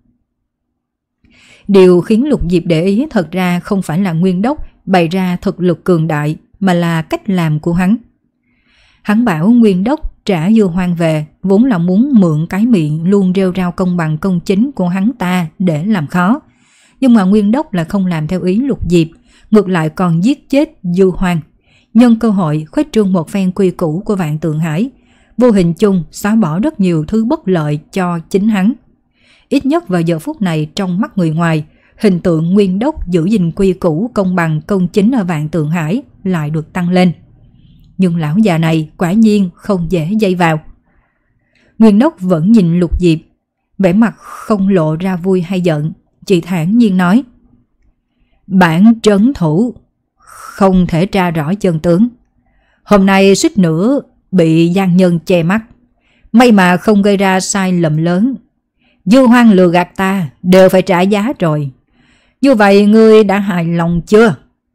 Điều khiến Lục Diệp để ý thật ra không phải là Nguyên Đốc bày ra thực lực cường đại, mà là cách làm của hắn. Hắn bảo Nguyên Đốc trả Dư Hoang về vốn là muốn mượn cái miệng luôn rêu rao công bằng công chính của hắn ta để làm khó. Nhưng mà Nguyên Đốc là không làm theo ý Lục Diệp, ngược lại còn giết chết Dư Hoang, nhân cơ hội khuếch trương một phen quy củ của Vạn Tượng Hải, vô hình chung xóa bỏ rất nhiều thứ bất lợi cho chính hắn. Ít nhất vào giờ phút này, trong mắt người ngoài, hình tượng Nguyên Đốc giữ gìn quy củ công bằng công chính ở Vạn Tượng Hải lại được tăng lên. Nhưng lão già này quả nhiên không dễ dây vào. Nguyên Đốc vẫn nhìn Lục Diệp, vẻ mặt không lộ ra vui hay giận, chỉ thản nhiên nói: Bản trấn thủ không thể tra rõ chân tướng. Hôm nay suýt nữa bị gian nhân che mắt, may mà không gây ra sai lầm lớn. Dư Hoang lừa gạt ta đều phải trả giá rồi. Như vậy ngươi đã hài lòng chưa?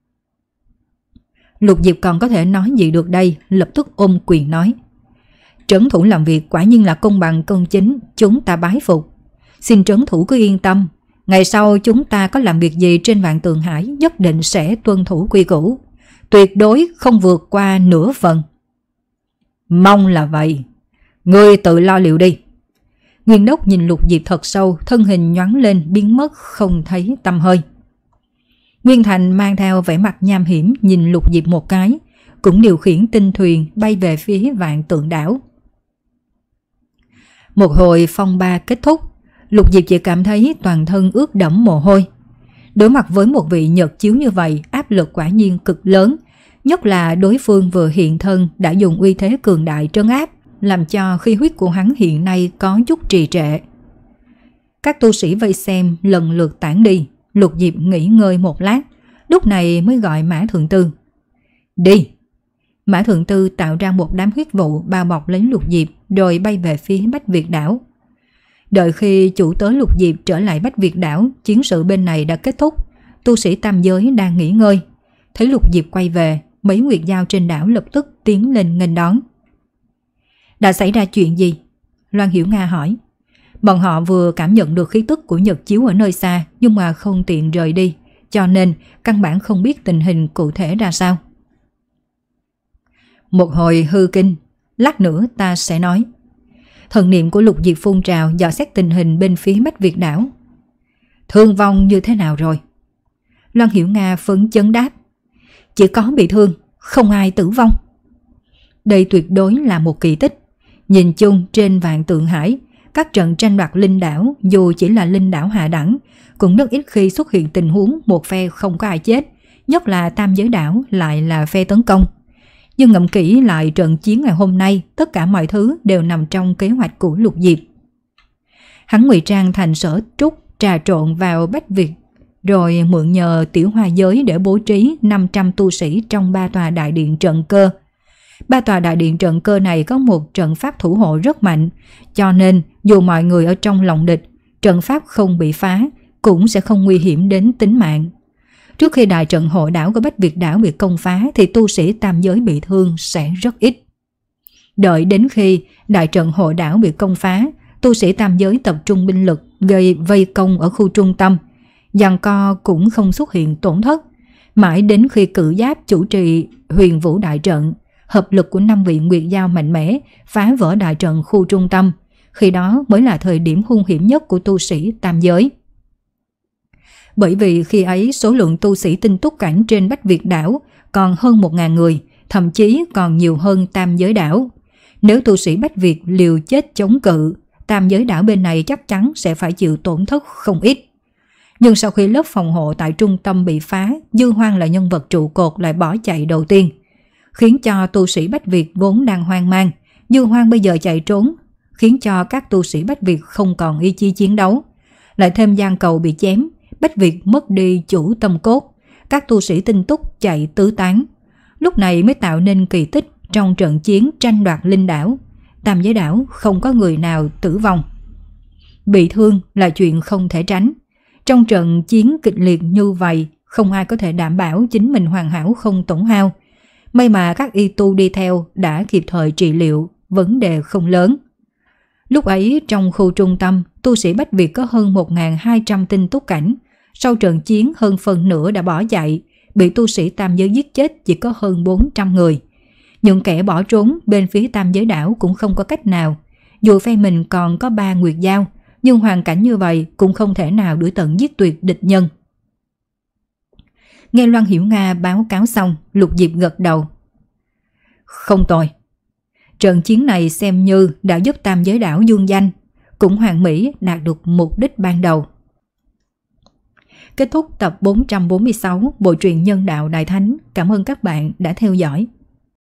Lục Diệp còn có thể nói gì được đây, lập tức ôm quyền nói: Trấn thủ làm việc quả nhiên là công bằng công chính, chúng ta bái phục. Xin trấn thủ cứ yên tâm, ngày sau chúng ta có làm việc gì trên Vạn Tượng Hải nhất định sẽ tuân thủ quy củ, tuyệt đối không vượt qua nửa phần. Mong là vậy, ngươi tự lo liệu đi. Nguyên Đốc nhìn Lục Diệp thật sâu, thân hình nhoáng lên biến mất không thấy tăm hơi. Nguyên Thành mang theo vẻ mặt nham hiểm nhìn Lục Diệp một cái, cũng điều khiển tinh thuyền bay về phía Vạn Tượng đảo. Một hồi phong ba kết thúc, Lục Diệp chỉ cảm thấy toàn thân ướt đẫm mồ hôi. Đối mặt với một vị Nhật Chiếu như vậy, áp lực quả nhiên cực lớn, nhất là đối phương vừa hiện thân đã dùng uy thế cường đại trấn áp, làm cho khí huyết của hắn hiện nay có chút trì trệ. Các tu sĩ vây xem lần lượt tản đi, Lục Diệp nghỉ ngơi một lát, lúc này mới gọi Mã Thượng Tư. Đi! Mã Thượng Tư tạo ra một đám huyết vụ bao bọc lấy Lục Diệp rồi bay về phía Bách Việt đảo. Đợi khi chủ tớ Lục Diệp trở lại Bách Việt đảo, chiến sự bên này đã kết thúc, tu sĩ tam giới đang nghỉ ngơi. Thấy Lục Diệp quay về, mấy Nguyệt Giao trên đảo lập tức tiến lên nghênh đón. Đã xảy ra chuyện gì? Loan Hiểu Nga hỏi. Bọn họ vừa cảm nhận được khí tức của Nhật Chiếu ở nơi xa, nhưng mà không tiện rời đi, cho nên căn bản không biết tình hình cụ thể ra sao. Một hồi hư kinh, lát nữa ta sẽ nói. Thần niệm của Lục Diệp phun trào dò xét tình hình bên phía Bách Việt đảo. Thương vong như thế nào rồi? Loan Hiểu Nga phấn chấn đáp. Chỉ có bị thương, không ai tử vong. Đây tuyệt đối là một kỳ tích. Nhìn chung trên Vạn Tượng Hải, các trận tranh đoạt linh đảo dù chỉ là linh đảo hạ đẳng, cũng rất ít khi xuất hiện tình huống một phe không có ai chết, nhất là tam giới đảo lại là phe tấn công. Nhưng ngẫm kỹ lại trận chiến ngày hôm nay, tất cả mọi thứ đều nằm trong kế hoạch của Lục Diệp. Hắn ngụy trang thành Sở Trúc trà trộn vào Bách Việt, rồi mượn nhờ tiểu hoa giới để bố trí năm trăm tu sĩ trong ba tòa đại điện trận cơ. Ba tòa đại điện trận cơ này có một trận pháp thủ hộ rất mạnh, cho nên dù mọi người ở trong lòng địch, trận pháp không bị phá, cũng sẽ không nguy hiểm đến tính mạng. Trước khi đại trận hộ đảo của Bách Việt đảo bị công phá thì tu sĩ tam giới bị thương sẽ rất ít. Đợi đến khi đại trận hộ đảo bị công phá, tu sĩ tam giới tập trung binh lực gây vây công ở khu trung tâm, giằng co cũng không xuất hiện tổn thất. Mãi đến khi Cự Giáp chủ trì Huyền Vũ đại trận, hợp lực của năm vị Nguyệt Giao mạnh mẽ phá vỡ đại trận khu trung tâm, khi đó mới là thời điểm hung hiểm nhất của tu sĩ tam giới. Bởi vì khi ấy số lượng tu sĩ tinh túc cảnh trên Bách Việt đảo còn hơn một ngàn người, thậm chí còn nhiều hơn tam giới đảo. Nếu tu sĩ Bách Việt liều chết chống cự, tam giới đảo bên này chắc chắn sẽ phải chịu tổn thất không ít. Nhưng sau khi lớp phòng hộ tại trung tâm bị phá, Dư Hoang là nhân vật trụ cột lại bỏ chạy đầu tiên, khiến cho tu sĩ Bách Việt vốn đang hoang mang. Dư Hoang bây giờ chạy trốn, khiến cho các tu sĩ Bách Việt không còn ý chí chiến đấu. Lại thêm Giang Cầu bị chém, Bách Việt mất đi chủ tâm cốt, các tu sĩ tinh túc chạy tứ tán. Lúc này mới tạo nên kỳ tích trong trận chiến tranh đoạt linh đảo. Tam giới đảo không có người nào tử vong. Bị thương là chuyện không thể tránh. Trong trận chiến kịch liệt như vậy, không ai có thể đảm bảo chính mình hoàn hảo không tổn hao. May mà các y tu đi theo đã kịp thời trị liệu, vấn đề không lớn. Lúc ấy trong khu trung tâm, tu sĩ Bách Việt có hơn một nghìn hai trăm tinh túc cảnh. Sau trận chiến hơn phần nửa đã bỏ chạy, bị tu sĩ tam giới giết chết chỉ có hơn bốn trăm người. Những kẻ bỏ trốn bên phía tam giới đảo cũng không có cách nào. Dù phe mình còn có ba Nguyệt Giao, nhưng hoàn cảnh như vậy cũng không thể nào đuổi tận giết tuyệt địch nhân. Nghe Loan Hiểu Nga báo cáo xong, Lục Diệp gật đầu. Không tồi. Trận chiến này xem như đã giúp tam giới đảo dương danh, cũng hoàn mỹ đạt được mục đích ban đầu. Kết thúc tập bốn trăm bốn mươi sáu Bộ truyện Nhân Đạo Đại Thánh. Cảm ơn các bạn đã theo dõi.